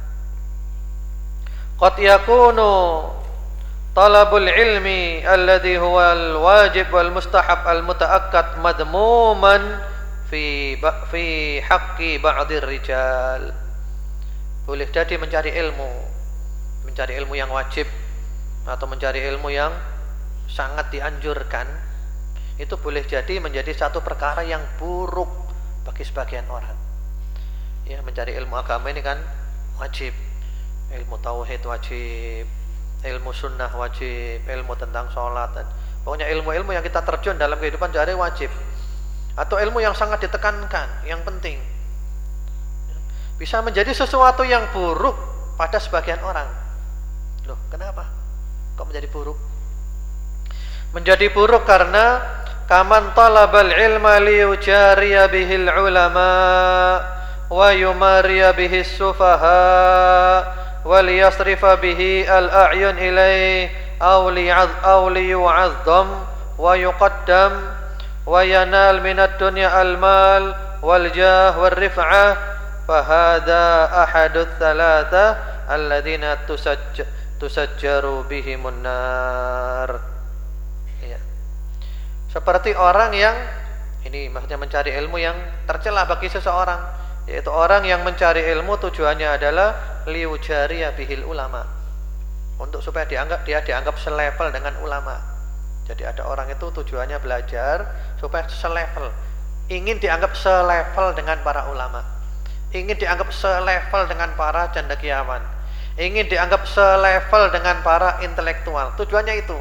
qad yakunu talabul ilmi alladhi huwa al-wajib wal mustahab al-muta'akkad madmuman fi haqqi ba'dir rijal. Boleh jadi mencari ilmu yang wajib atau mencari ilmu yang sangat dianjurkan, itu boleh jadi menjadi satu perkara yang buruk bagi sebagian orang. Ya, mencari ilmu agama ini kan wajib. Ilmu tauhid wajib, ilmu sunnah wajib, ilmu tentang sholat, dan pokoknya ilmu-ilmu yang kita terjun dalam kehidupan sehari wajib. Atau ilmu yang sangat ditekankan, yang penting. Bisa menjadi sesuatu yang buruk pada sebagian orang. Loh, kenapa kok menjadi buruk? Menjadi buruk karena kaman talabal ilma liyujariya bihil ulama wa yumariya bihis sufaha wa liyasrifa bihi al-a'yun ilaih aw liyu'azzam wa yuqaddam wa yanal minad dunya al-mal wal jah wal rif'ah fahada ahadut thalatha alladhina tusajjaru bihimun nar. Ya. Seperti orang yang ini maksudnya mencari ilmu yang tercela bagi seseorang, yaitu orang yang mencari ilmu tujuannya adalah liujariya bihil ulama, untuk supaya dia dianggap selevel dengan ulama. Jadi ada orang itu tujuannya belajar supaya selevel, ingin dianggap selevel dengan para ulama, ingin dianggap selevel dengan para cendekiawan, ingin dianggap selevel dengan para intelektual. Tujuannya itu.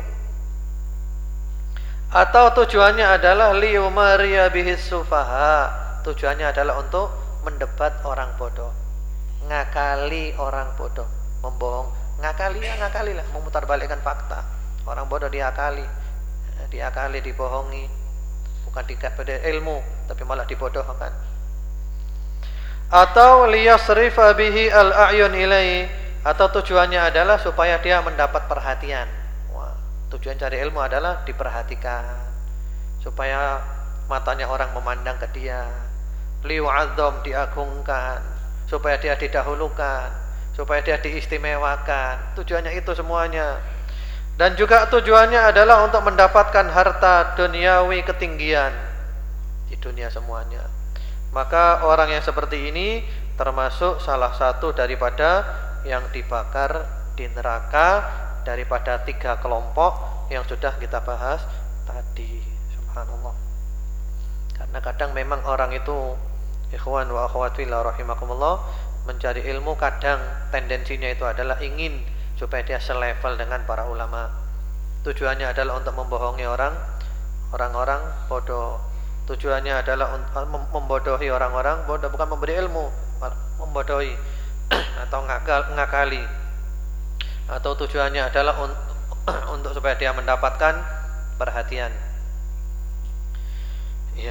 Atau tujuannya adalah liyumariya bihis sufaha, tujuannya adalah untuk mendebat orang bodoh, ngakali orang bodoh, membohong, ngakali lah, memutarbalikkan fakta. Orang bodoh diakali, dibohongi, bukan dikasih ilmu tapi malah dibodohkan. Atau liyasrifa bihi al-a'yun ilai, atau tujuannya adalah supaya dia mendapat perhatian. Tujuan cari ilmu adalah diperhatikan, supaya matanya orang memandang ke dia, liyu'azzam, diagungkan, supaya dia didahulukan, supaya dia diistimewakan. Tujuannya itu semuanya. Dan juga tujuannya adalah untuk mendapatkan harta duniawi ketinggian di dunia semuanya. Maka orang yang seperti ini termasuk salah satu daripada yang dibakar di neraka daripada 3 kelompok yang sudah kita bahas tadi. Subhanallah. Karena kadang memang orang itu, ikhwan wa akhwat fillah rahimakumullah, mencari ilmu kadang tendensinya itu adalah ingin supaya dia selevel dengan para ulama. Tujuannya adalah untuk membohongi orang-orang bodoh. Tujuannya adalah membodohi orang-orang bodoh, bukan memberi ilmu, membodohi atau ngakali. Atau tujuannya adalah untuk supaya dia mendapatkan perhatian. Ya.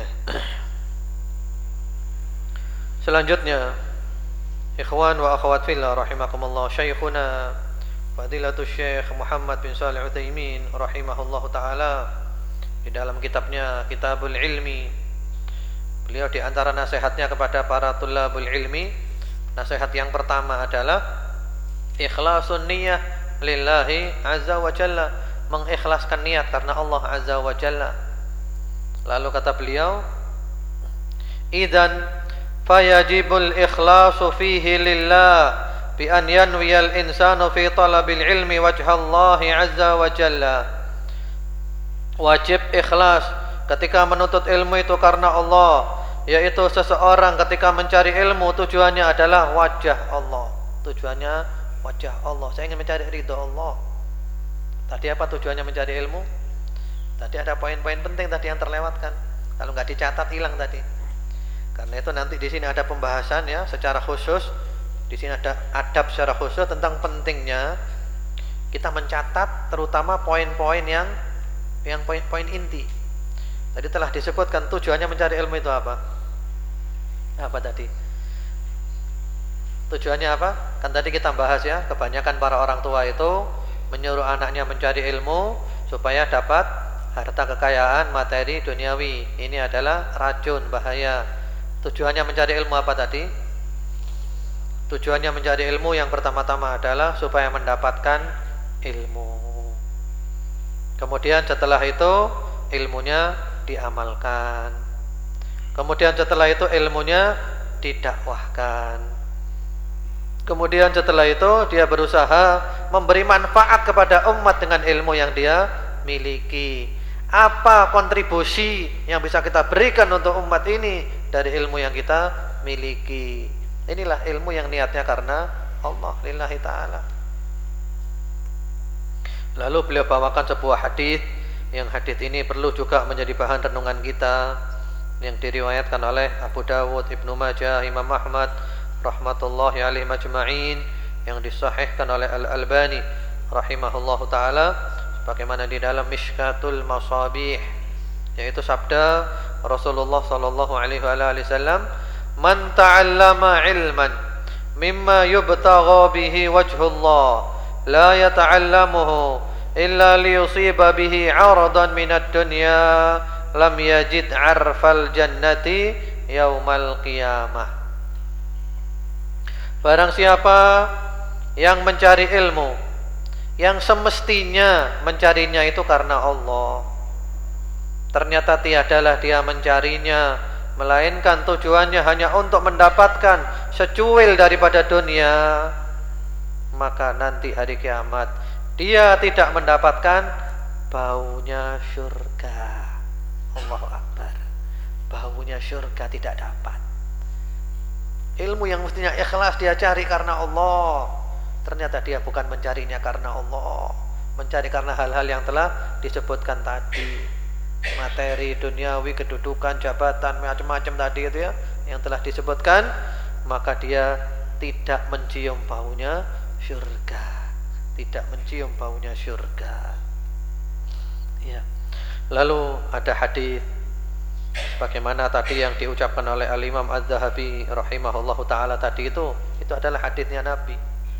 Selanjutnya, ikhwan wa akhwat fillah rahimakumullah, syekhuna Fadilatul Syekh Muhammad bin Shalih Utsaimin rahimahullahu taala di dalam kitabnya Kitabul Ilmi, beliau di antara nasihatnya kepada para tulabul ilmi, nasihat yang pertama adalah ikhlasun niyah lillahi azza wa jalla, mengikhlaskan niat karena Allah azza wa jalla. Lalu kata beliau, idzan fayajibul ikhlasu fihi lillah bi an yanwiyal insanu fi talabil ilmi wajhallahi azza wa jalla. Wajib ikhlas ketika menuntut ilmu itu karena Allah, yaitu seseorang ketika mencari ilmu tujuannya adalah wajah Allah. Tujuannya wajah Allah, saya ingin mencari ridho Allah. Tadi apa tujuannya mencari ilmu? Tadi ada poin-poin penting tadi yang terlewatkan. Kalau nggak dicatat hilang tadi. Karena itu nanti di sini ada pembahasan ya secara khusus. Di sini ada adab secara khusus tentang pentingnya kita mencatat terutama poin-poin yang poin-poin inti. Tadi telah disebutkan tujuannya mencari ilmu itu apa? Apa tadi? Tujuannya apa? Kan tadi kita bahas ya, kebanyakan para orang tua itu menyuruh anaknya mencari ilmu supaya dapat harta kekayaan materi duniawi. Ini adalah racun, bahaya. Tujuannya mencari ilmu apa tadi? Tujuannya mencari ilmu yang pertama-tama adalah supaya mendapatkan ilmu. Kemudian setelah itu ilmunya diamalkan. Kemudian setelah itu ilmunya didakwahkan. Kemudian setelah itu dia berusaha memberi manfaat kepada umat dengan ilmu yang dia miliki. Apa kontribusi yang bisa kita berikan untuk umat ini dari ilmu yang kita miliki? Inilah ilmu yang niatnya karena Allah lillahi ta'ala. Lalu beliau bawakan sebuah hadis, yang hadis ini perlu juga menjadi bahan renungan kita, yang diriwayatkan oleh Abu Dawud, Ibnu Majah, Imam Ahmad rahmatullahi alaihi majma'in yang disahihkan oleh Al-Albani rahimahullahu taala sebagaimana di dalam Mishkatul Masabih, yaitu sabda Rasulullah sallallahu alaihi wasallam, "Man ta'allama ilman mimma yubtagha bihi wajhullah la yata'allamuhu illa liyusiba bihi 'aradan minad dunya lam yajid 'arfal jannati yaumal qiyamah." Barang siapa yang mencari ilmu yang semestinya mencarinya itu karena Allah, ternyata tiadalah dia mencarinya melainkan tujuannya hanya untuk mendapatkan secuil daripada dunia, maka nanti hari kiamat dia tidak mendapatkan baunya surga. Allahu Akbar. Baunya surga tidak dapat. Ilmu yang mestinya ikhlas dia cari karena Allah, ternyata dia bukan mencarinya karena Allah, mencari karena hal-hal yang telah disebutkan tadi, materi duniawi, kedudukan, jabatan, macam-macam tadi itu ya, yang telah disebutkan, maka dia tidak mencium baunya surga, tidak mencium baunya surga. Ya. Lalu ada hadis bagaimana tadi yang diucapkan oleh Al-Imam Az-Zahabi rahimahullahu taala tadi itu adalah hadisnya Nabi.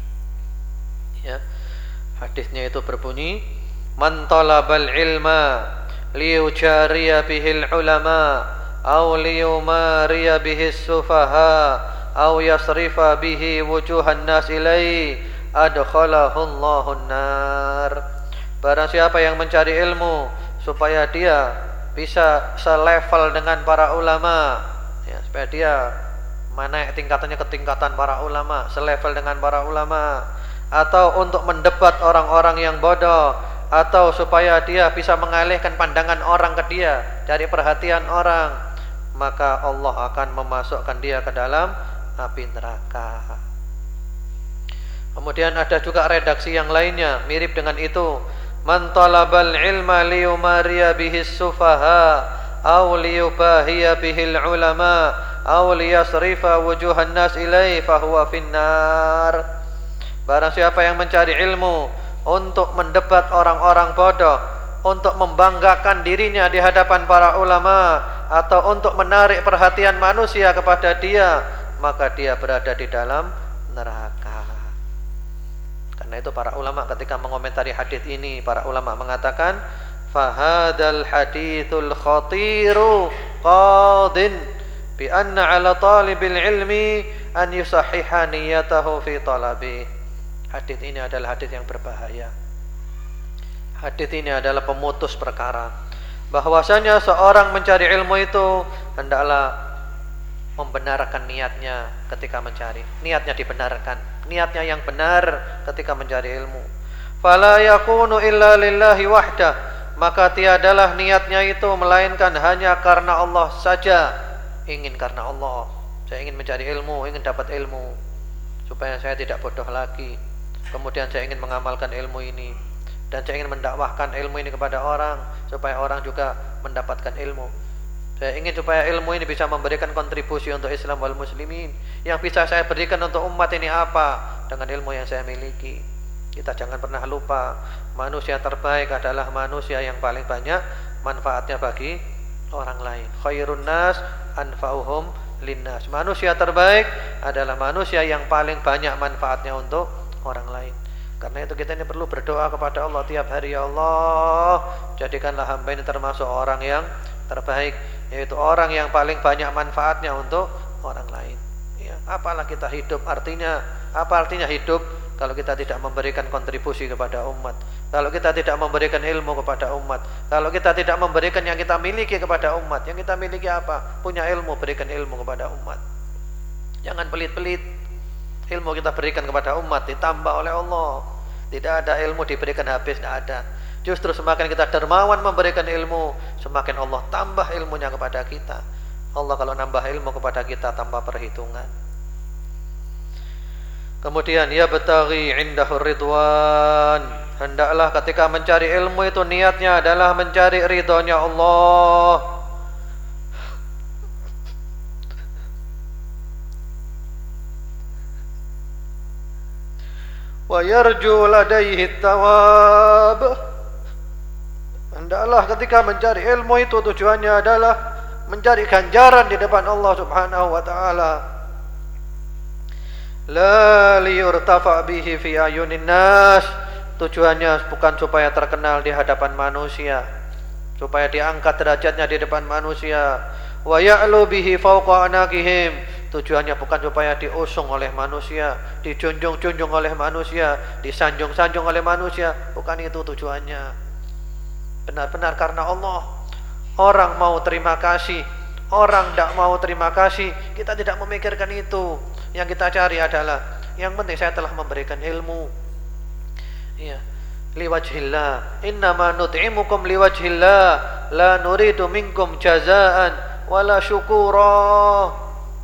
Ya. Hadisnya itu berbunyi, "Man talabal ilma liyujariya bihil ulama aw liyumariya bihis sufaha aw yasrifa bihi wujuhan nas ilai adkhalahu Allahun nar." Barang siapa yang mencari ilmu supaya dia bisa selevel dengan para ulama, ya, supaya dia naik tingkatannya ke tingkatan para ulama, selevel dengan para ulama, atau untuk mendebat orang-orang yang bodoh, atau supaya dia bisa mengalihkan pandangan orang ke dia dari perhatian orang, maka Allah akan memasukkan dia ke dalam api neraka. Kemudian ada juga redaksi yang lainnya mirip dengan itu, "Man talabal ilma liyumariya bihis sufaha aw liyubahiya bihil ulama aw liyasrifa wujuhan nas ilai fahuwa finnar." Barang siapa yang mencari ilmu untuk mendebat orang-orang bodoh, untuk membanggakan dirinya di hadapan para ulama, atau untuk menarik perhatian manusia kepada dia, maka dia berada di dalam neraka. Karena itu para ulama ketika mengomentari hadis ini, para ulama mengatakan, "Fahadal hadithul khatiru qadin bi anna 'ala talibil ilmi an yusahhiha niyatahu fi talabi." Hadis ini adalah hadis yang berbahaya. Hadis ini adalah pemutus perkara, bahwasanya seorang mencari ilmu itu hendaklah membenarkan niatnya ketika mencari. Niatnya dibenarkan, niatnya yang benar ketika mencari ilmu. Fala yakunu illa lillahi wahdah, maka tiadalah niatnya itu melainkan hanya karena Allah saja. Ingin karena Allah, saya ingin mencari ilmu, ingin dapat ilmu supaya saya tidak bodoh lagi. Kemudian saya ingin mengamalkan ilmu ini, dan saya ingin mendakwahkan ilmu ini kepada orang supaya orang juga mendapatkan ilmu. Saya ingin supaya ilmu ini bisa memberikan kontribusi untuk Islam wal muslimin. Yang bisa saya berikan untuk umat ini apa? Dengan ilmu yang saya miliki. Kita jangan pernah lupa, manusia terbaik adalah manusia yang paling banyak manfaatnya bagi orang lain. Khairun nas anfa'uhum linnas. Manusia terbaik adalah manusia yang paling banyak manfaatnya untuk orang lain. Karena itu kita ini perlu berdoa kepada Allah tiap hari, "Ya Allah, jadikanlah hamba ini termasuk orang yang terbaik, yaitu orang yang paling banyak manfaatnya untuk orang lain." Ya, apalah kita hidup, apa artinya hidup kalau kita tidak memberikan kontribusi kepada umat, kalau kita tidak memberikan ilmu kepada umat, kalau kita tidak memberikan yang kita miliki kepada umat. Yang kita miliki apa? Punya ilmu, berikan ilmu kepada umat. Jangan pelit-pelit. Ilmu kita berikan kepada umat ditambah oleh Allah. Tidak ada ilmu diberikan habis, tidak ada. Justru semakin kita dermawan memberikan ilmu, semakin Allah tambah ilmunya kepada kita. Allah kalau nambah ilmu kepada kita tanpa perhitungan. Kemudian ya bataghi indahur ridwan, hendaklah ketika mencari ilmu itu niatnya adalah mencari ridhonya Allah. wa yarju ladaihi thawab. Hendaklah ketika mencari ilmu itu tujuannya adalah mencari ganjaran di depan Allah Subhanahu wa taala. La liyurtafa bihi fi ayunin nas. Tujuannya bukan supaya terkenal di hadapan manusia, supaya diangkat derajatnya di depan manusia. Wa ya'lu bihi fawqa anaqihim. Tujuannya bukan supaya diusung oleh manusia, dijunjung-junjung oleh manusia, disanjung-sanjung oleh manusia. Bukan itu tujuannya. Benar-benar karena Allah. Orang mau terima kasih, orang tidak mau terima kasih, kita tidak memikirkan itu. Yang kita cari adalah, yang penting saya telah memberikan ilmu. Ya, liwajhillah. Innama nut'imukum liwajhillah, la nuridu minkum jazaan wala syukura.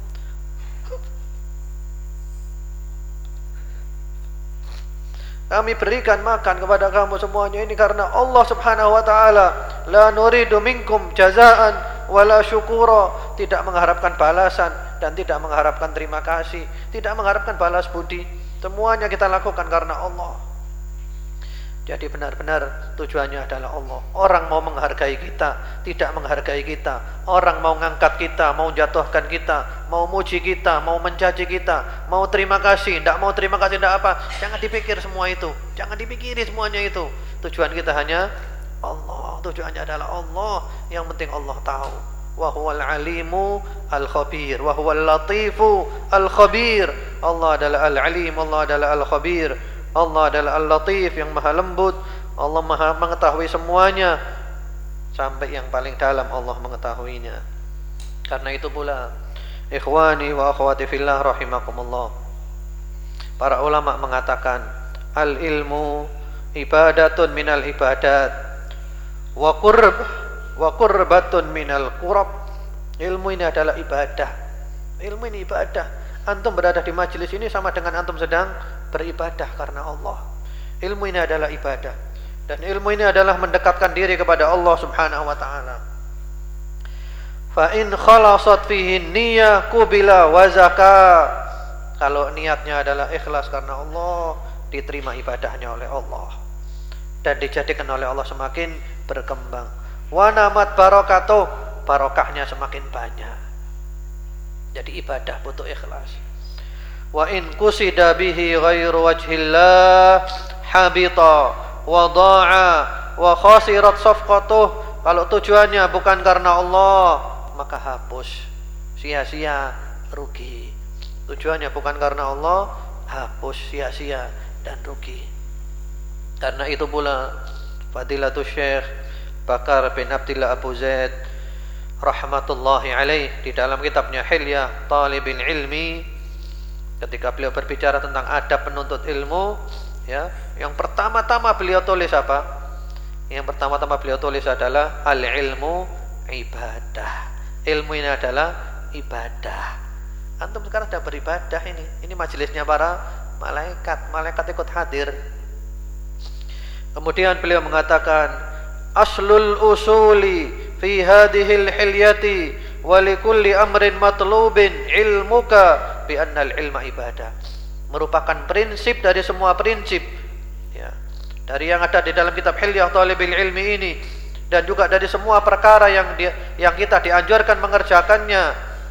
Kami berikan makan kepada kamu semuanya ini karena Allah Subhanahu wa taala. La nuridu minkum jazaan wala syukura. Tidak mengharapkan balasan dan tidak mengharapkan terima kasih, tidak mengharapkan balas budi. Semuanya kita lakukan karena Allah. Jadi benar-benar tujuannya adalah Allah. Orang mau menghargai kita, tidak menghargai kita. Orang mau ngangkat kita, mau jatuhkan kita, mau muji kita, mau mencaci kita, mau terima kasih, tidak mau terima kasih, tidak apa. Jangan dipikir semua itu. Jangan dipikiri semuanya itu. Tujuan kita hanya Allah. Tujuannya adalah Allah. Yang penting Allah tahu. Wa huwal alimu al-khabir, wa huwal latifu al-khabir. Allah adalah al-alim, Allah adalah al-khabir. Allah adalah Al-Latif yang maha lembut. Allah maha mengetahui semuanya, sampai yang paling dalam Allah mengetahuinya. Karena itu pula, ikhwani wa akhwati fillah rahimakumullah, para ulama mengatakan al-ilmu ibadatun minal ibadat wa qurbatun minal qurab. Ilmu ini adalah ibadah. Ilmu ini ibadah. Antum berada di majelis ini sama dengan antum sedang beribadah karena Allah. Ilmu ini adalah ibadah, dan ilmu ini adalah mendekatkan diri kepada Allah Subhanahu wa taala. Fa in khalasat fihi niyyah qubila wa zakah. Kalau niatnya adalah ikhlas karena Allah, diterima ibadahnya oleh Allah dan dijadikan oleh Allah semakin berkembang. Wa namat barakatuh, barokahnya semakin banyak. Jadi ibadah butuh ikhlas. Wa in qusida bihi ghairu wajhillah habita wa dha'a wa khasirat safqatuh. Kalau tujuannya bukan karena Allah, maka hapus, sia-sia, rugi. Tujuannya bukan karena Allah, hapus, sia-sia dan rugi. Karena itu pula Fadilatul Syekh Bakar bin Abdillah Abu Zaid rahmatullahi alaih di dalam kitabnya Hilyah Talibil Ilmi, ketika beliau berbicara tentang adab penuntut ilmu, ya, yang pertama-tama beliau tulis apa? Yang pertama-tama beliau tulis adalah al-ilmu ibadah. Ilmu ini adalah ibadah. Antum sekarang sudah beribadah ini. Ini majelisnya para malaikat. Malaikat ikut hadir. Kemudian beliau mengatakan, aslul usuli fi hadhil hilyati wa likulli amrin matlubin ilmuka bi annal ilma ibadah. Merupakan prinsip dari semua prinsip, ya, dari yang ada di dalam kitab Hilyah Talibil Ilmi ini, dan juga dari semua perkara yang kita dianjurkan mengerjakannya,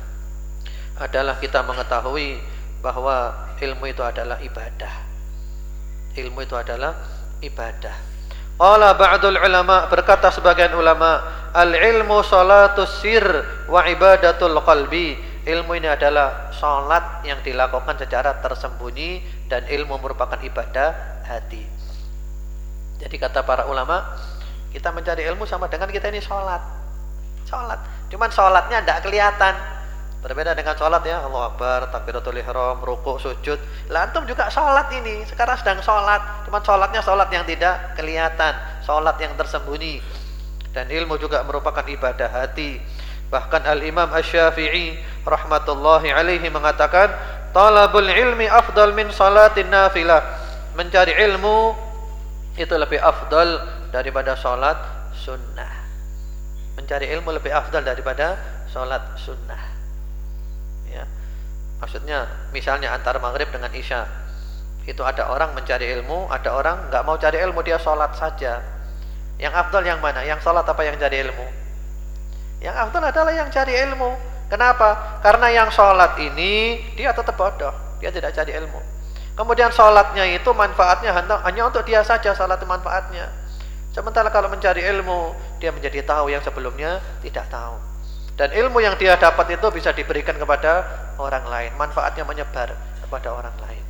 adalah kita mengetahui bahwa ilmu itu adalah ibadah. Ilmu itu adalah ibadah. Qala ba'dul ulama, berkata sebagian ulama, al-ilmu salatus sir wa ibadatul qalbi. Ilmu ini adalah salat yang dilakukan secara tersembunyi, dan ilmu merupakan ibadah hati. Jadi kata para ulama, kita mencari ilmu sama dengan kita ini salat. Salat, cuman salatnya tidak kelihatan. Berbeda dengan salat, ya, Allahu Akbar, takbiratul ihram, rukuk, sujud. Lah antum juga salat ini, sekarang sedang salat, cuman salatnya salat yang tidak kelihatan, salat yang tersembunyi. Dan ilmu juga merupakan ibadah hati. Bahkan Al-Imam Asy-Syafi'i rahmatullahi alaihi mengatakan, talabul ilmi afdal min salatin nafilah. Mencari ilmu itu lebih afdal daripada salat sunnah. Mencari ilmu lebih afdal daripada salat sunnah. Ya. Maksudnya misalnya antara maghrib dengan isya, Itu ada orang mencari ilmu, ada orang nggak mau cari ilmu, dia sholat saja. Yang afdal yang mana? Yang sholat apa yang cari ilmu? Yang afdal adalah yang cari ilmu. Kenapa? Karena yang sholat ini dia tetap bodoh, dia tidak cari ilmu. Kemudian sholatnya itu manfaatnya hanya untuk dia saja, sholat itu manfaatnya. Sementara kalau mencari ilmu, dia menjadi tahu yang sebelumnya tidak tahu. Dan ilmu yang dia dapat itu bisa diberikan kepada orang lain, manfaatnya menyebar kepada orang lain.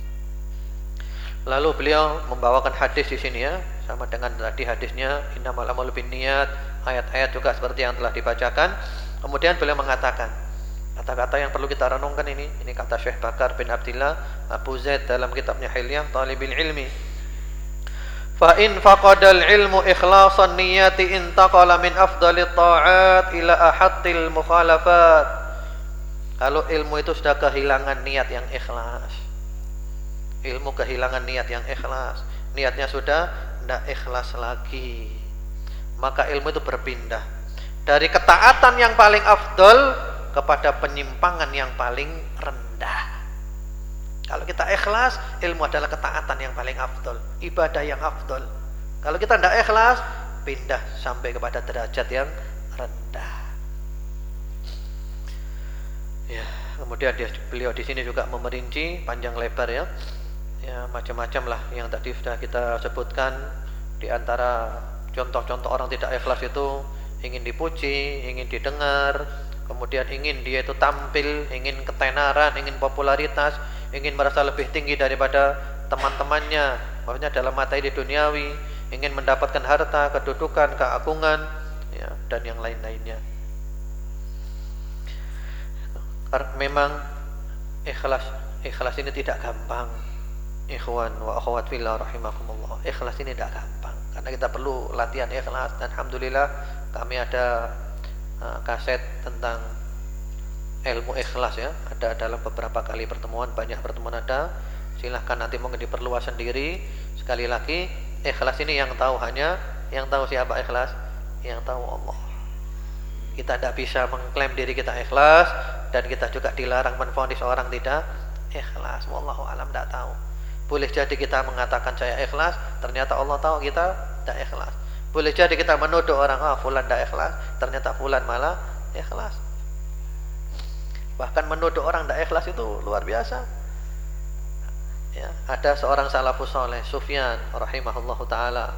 Lalu beliau membawakan hadis di sini ya, sama dengan tadi hadisnya innamal a'malu binniyat, ayat-ayat juga seperti yang telah dibacakan. Kemudian beliau mengatakan kata-kata yang perlu kita renungkan ini kata Syekh Bakar bin Abdillah Abu Zaid dalam kitabnya Hilyah Talibil Ilmi. Fa in faqadal ilmu ikhlasan niyati intaqala min afdalit ta'at ila ahattil mukhalafat. Kalau ilmu itu sudah kehilangan niat yang ikhlas, ilmu kehilangan niat yang ikhlas, niatnya sudah tidak ikhlas lagi, maka ilmu itu berpindah dari ketaatan yang paling afdol kepada penyimpangan yang paling rendah. Kalau kita ikhlas, ilmu adalah ketaatan yang paling afdol, ibadah yang afdol. Kalau kita tidak ikhlas, pindah sampai kepada derajat yang rendah. Ya, kemudian beliau di sini juga memerinci panjang lebar ya. Ya, macam-macam lah yang tadi sudah kita sebutkan. Di antara contoh-contoh orang tidak ikhlas itu ingin dipuji, ingin didengar, kemudian ingin dia itu tampil, ingin ketenaran, ingin popularitas, ingin merasa lebih tinggi daripada teman-temannya, maksudnya dalam mata ini duniawi, ingin mendapatkan harta, kedudukan, keagungan, ya, dan yang lain-lainnya. Karena memang ikhlas ini tidak gampang. Ikhwan wa akhwat fillah rahimakumullah. Ikhlas ini tidak gampang karena kita perlu latihan ikhlas, dan alhamdulillah kami ada kaset tentang ilmu ikhlas ya, ada dalam beberapa kali pertemuan, banyak pertemuan ada. Silahkan nanti mungkin diperluas sendiri. Sekali lagi, ikhlas ini yang tahu siapa ikhlas? Yang tahu Allah. Kita tidak bisa mengklaim diri kita ikhlas, dan kita juga dilarang menvonis orang tidak ikhlas. Wallahu alam, tidak tahu. Boleh jadi kita mengatakan saya ikhlas, ternyata Allah tahu kita tidak ikhlas. Boleh jadi kita menuduh orang, fulan tidak ikhlas, ternyata fulan malah ikhlas. Bahkan menuduh orang tidak ikhlas itu luar biasa. Ya, ada seorang salafus saleh, Sufyan rahimahullahu taala.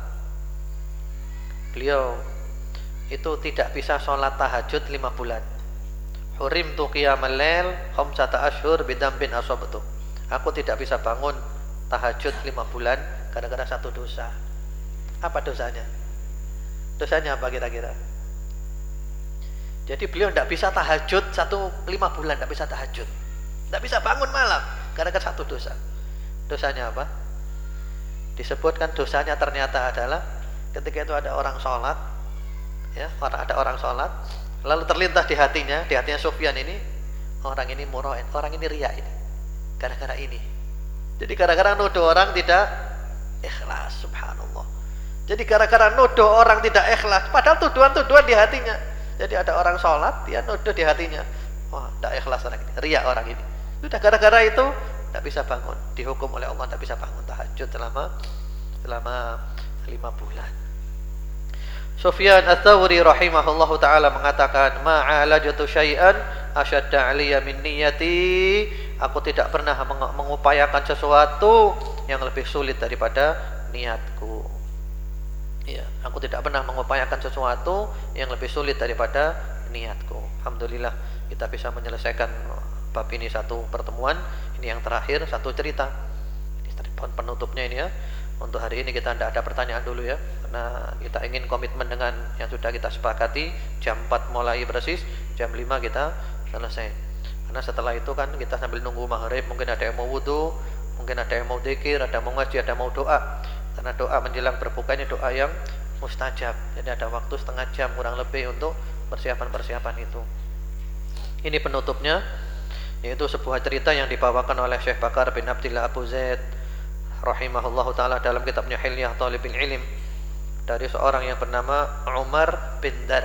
Beliau itu tidak bisa sholat tahajud 5 bulan. Hurimtu qiyamal lail khamsata ashhur bidambin asabtu. Aku tidak bisa bangun tahajud 5 bulan gara-gara satu dosa. Apa dosanya? Dosanya apa kira-kira? Jadi beliau tidak bisa tahajud 5 bulan, tidak bisa tahajud, tidak bisa bangun malam gara-gara satu dosa. Dosanya apa? Disebutkan dosanya ternyata adalah ketika itu ada orang sholat, ya, ada orang sholat, lalu terlintas di hatinya Sufyan ini, orang ini murain, orang ini riya ini, gara-gara ini. Jadi gara-gara nuduh orang tidak ikhlas, subhanallah. Jadi gara-gara nuduh orang tidak ikhlas, padahal tuduhan-tuduhan di hatinya. Jadi ada orang sholat, dia nuduh di hatinya, wah, tidak ikhlas orang ini, riya orang ini. Sudah gara-gara itu tidak bisa bangun, dihukum oleh Allah tidak bisa bangun tahajud selama 5 bulan. Sufyan Ats-Tsauri rahimahullahu taala mengatakan, ma'alajtu syai'an asyadda 'alayya min niyyati. Aku tidak pernah mengupayakan sesuatu yang lebih sulit daripada niatku. Ya, aku tidak pernah mengupayakan sesuatu yang lebih sulit daripada niatku. Alhamdulillah kita bisa menyelesaikan bab ini satu pertemuan. Ini yang terakhir, satu cerita. Ini penutupnya ini ya. Untuk hari ini kita tidak ada pertanyaan dulu ya, karena kita ingin komitmen dengan yang sudah kita sepakati. Jam 4 mulai persis, jam 5 kita selesai. Karena setelah itu kan kita sambil nunggu maghrib, mungkin ada yang mau wudu, mungkin ada yang mau dzikir, ada yang mau ngaji, ada yang mau doa. Karena doa menjelang berbuka ini doa yang mustajab. Jadi ada waktu setengah jam kurang lebih untuk persiapan-persiapan itu. Ini penutupnya, yaitu sebuah cerita yang dibawakan oleh Syekh Bakar bin Abdillah Abu Zaid rahimahullahu taala dalam kitabnya Hilyah Talibil Ilm, dari seorang yang bernama Umar bin Dar.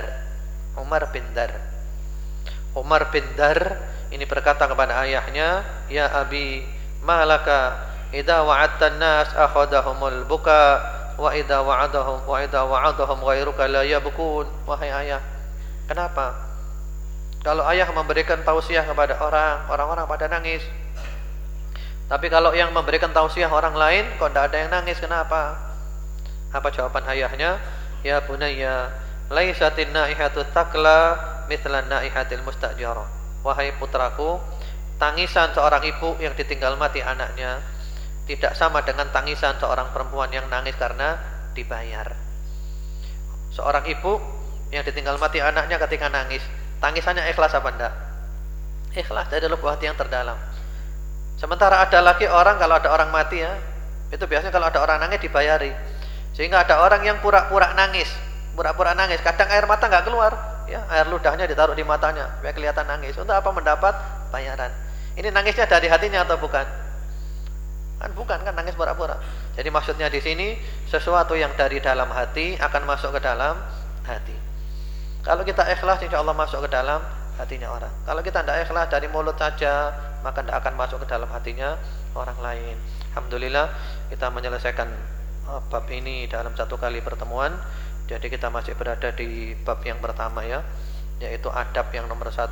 Umar bin Dar ini berkata kepada ayahnya, "Ya abi, malaka idza wa'adta an-nas akhadahumul buka wa idza wa'adahum ghairuka la yabkun. Wahai ayah, kenapa kalau ayah memberikan tausiah kepada orang-orang pada nangis, tapi kalau yang memberikan tausiah orang lain kok tidak ada yang nangis, kenapa? Apa jawaban ayahnya? Ya bunayya, laisatin naihatu takla mithlan naihatil mustajara. Wahai putraku, tangisan seorang ibu yang ditinggal mati anaknya tidak sama dengan tangisan seorang perempuan yang nangis karena dibayar. Seorang ibu yang ditinggal mati anaknya ketika nangis, tangisannya ikhlas apa enggak? Ikhlas dari lubuk hati yang terdalam. Sementara ada lagi orang, kalau ada orang mati ya, itu biasanya kalau ada orang nangis dibayari. Sehingga ada orang yang pura-pura nangis, kadang air mata enggak keluar, ya, air ludahnya ditaruh di matanya supaya kelihatan nangis. Untuk apa? Mendapat bayaran. Ini nangisnya dari hatinya atau bukan? Kan bukan, kan nangis pura-pura. Jadi maksudnya di sini sesuatu yang dari dalam hati akan masuk ke dalam hati. Kalau kita ikhlas, insya Allah masuk ke dalam hatinya orang. Kalau kita tidak ikhlas, dari mulut saja, maka tidak akan masuk ke dalam hatinya orang lain. Alhamdulillah kita menyelesaikan bab ini dalam satu kali pertemuan. Jadi kita masih berada di bab yang pertama ya, yaitu adab yang nomor 1,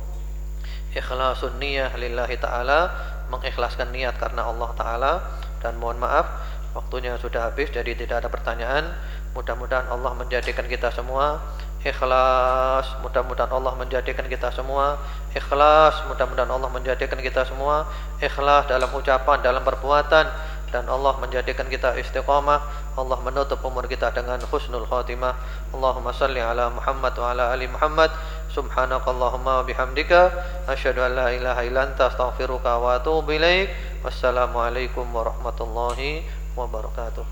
ikhlasun niyah lillahi ta'ala, mengikhlaskan niat karena Allah Ta'ala. Dan mohon maaf, waktunya sudah habis, jadi tidak ada pertanyaan. Mudah-mudahan Allah menjadikan kita semua ikhlas. Mudah-mudahan Allah menjadikan kita semua ikhlas. Mudah-mudahan Allah menjadikan kita semua ikhlas dalam ucapan, dalam perbuatan, dan Allah menjadikan kita istiqamah. Allah menutup umur kita dengan husnul khatimah. Allahumma salli ala Muhammad wa ala ali Muhammad. Subhanakallahumma wa bihamdika asyhadu an la ilaha illa anta astaghfiruka wa atubu ilaik. Wassalamualaikum warahmatullahi wabarakatuh.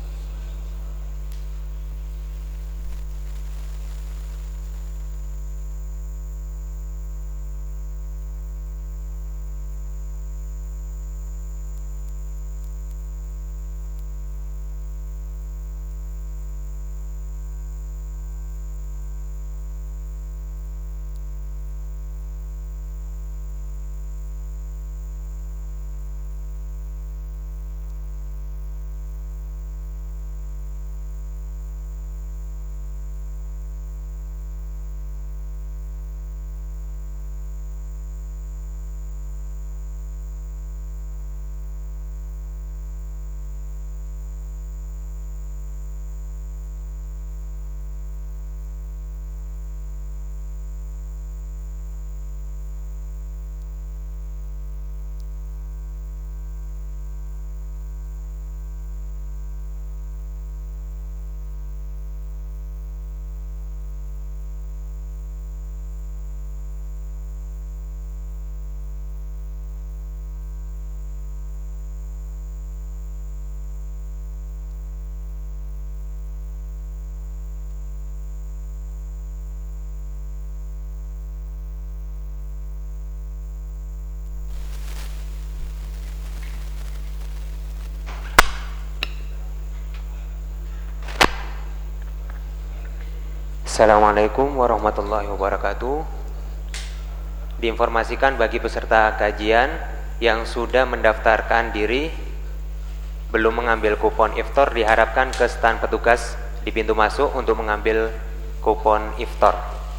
Assalamualaikum warahmatullahi wabarakatuh. Diinformasikan bagi peserta kajian yang sudah mendaftarkan diri belum mengambil kupon iftar, diharapkan ke stan petugas di pintu masuk untuk mengambil kupon iftar.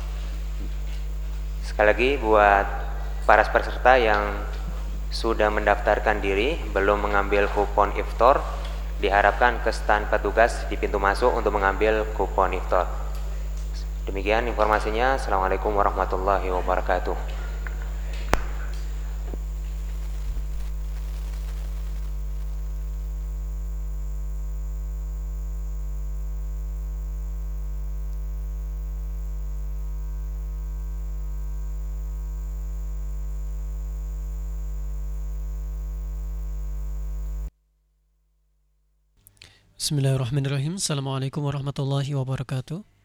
Sekali lagi buat para peserta yang sudah mendaftarkan diri belum mengambil kupon iftar, diharapkan ke stan petugas di pintu masuk untuk mengambil kupon iftar. Demikian informasinya. Assalamualaikum warahmatullahi wabarakatuh. Bismillahirrahmanirrahim. Assalamualaikum warahmatullahi wabarakatuh.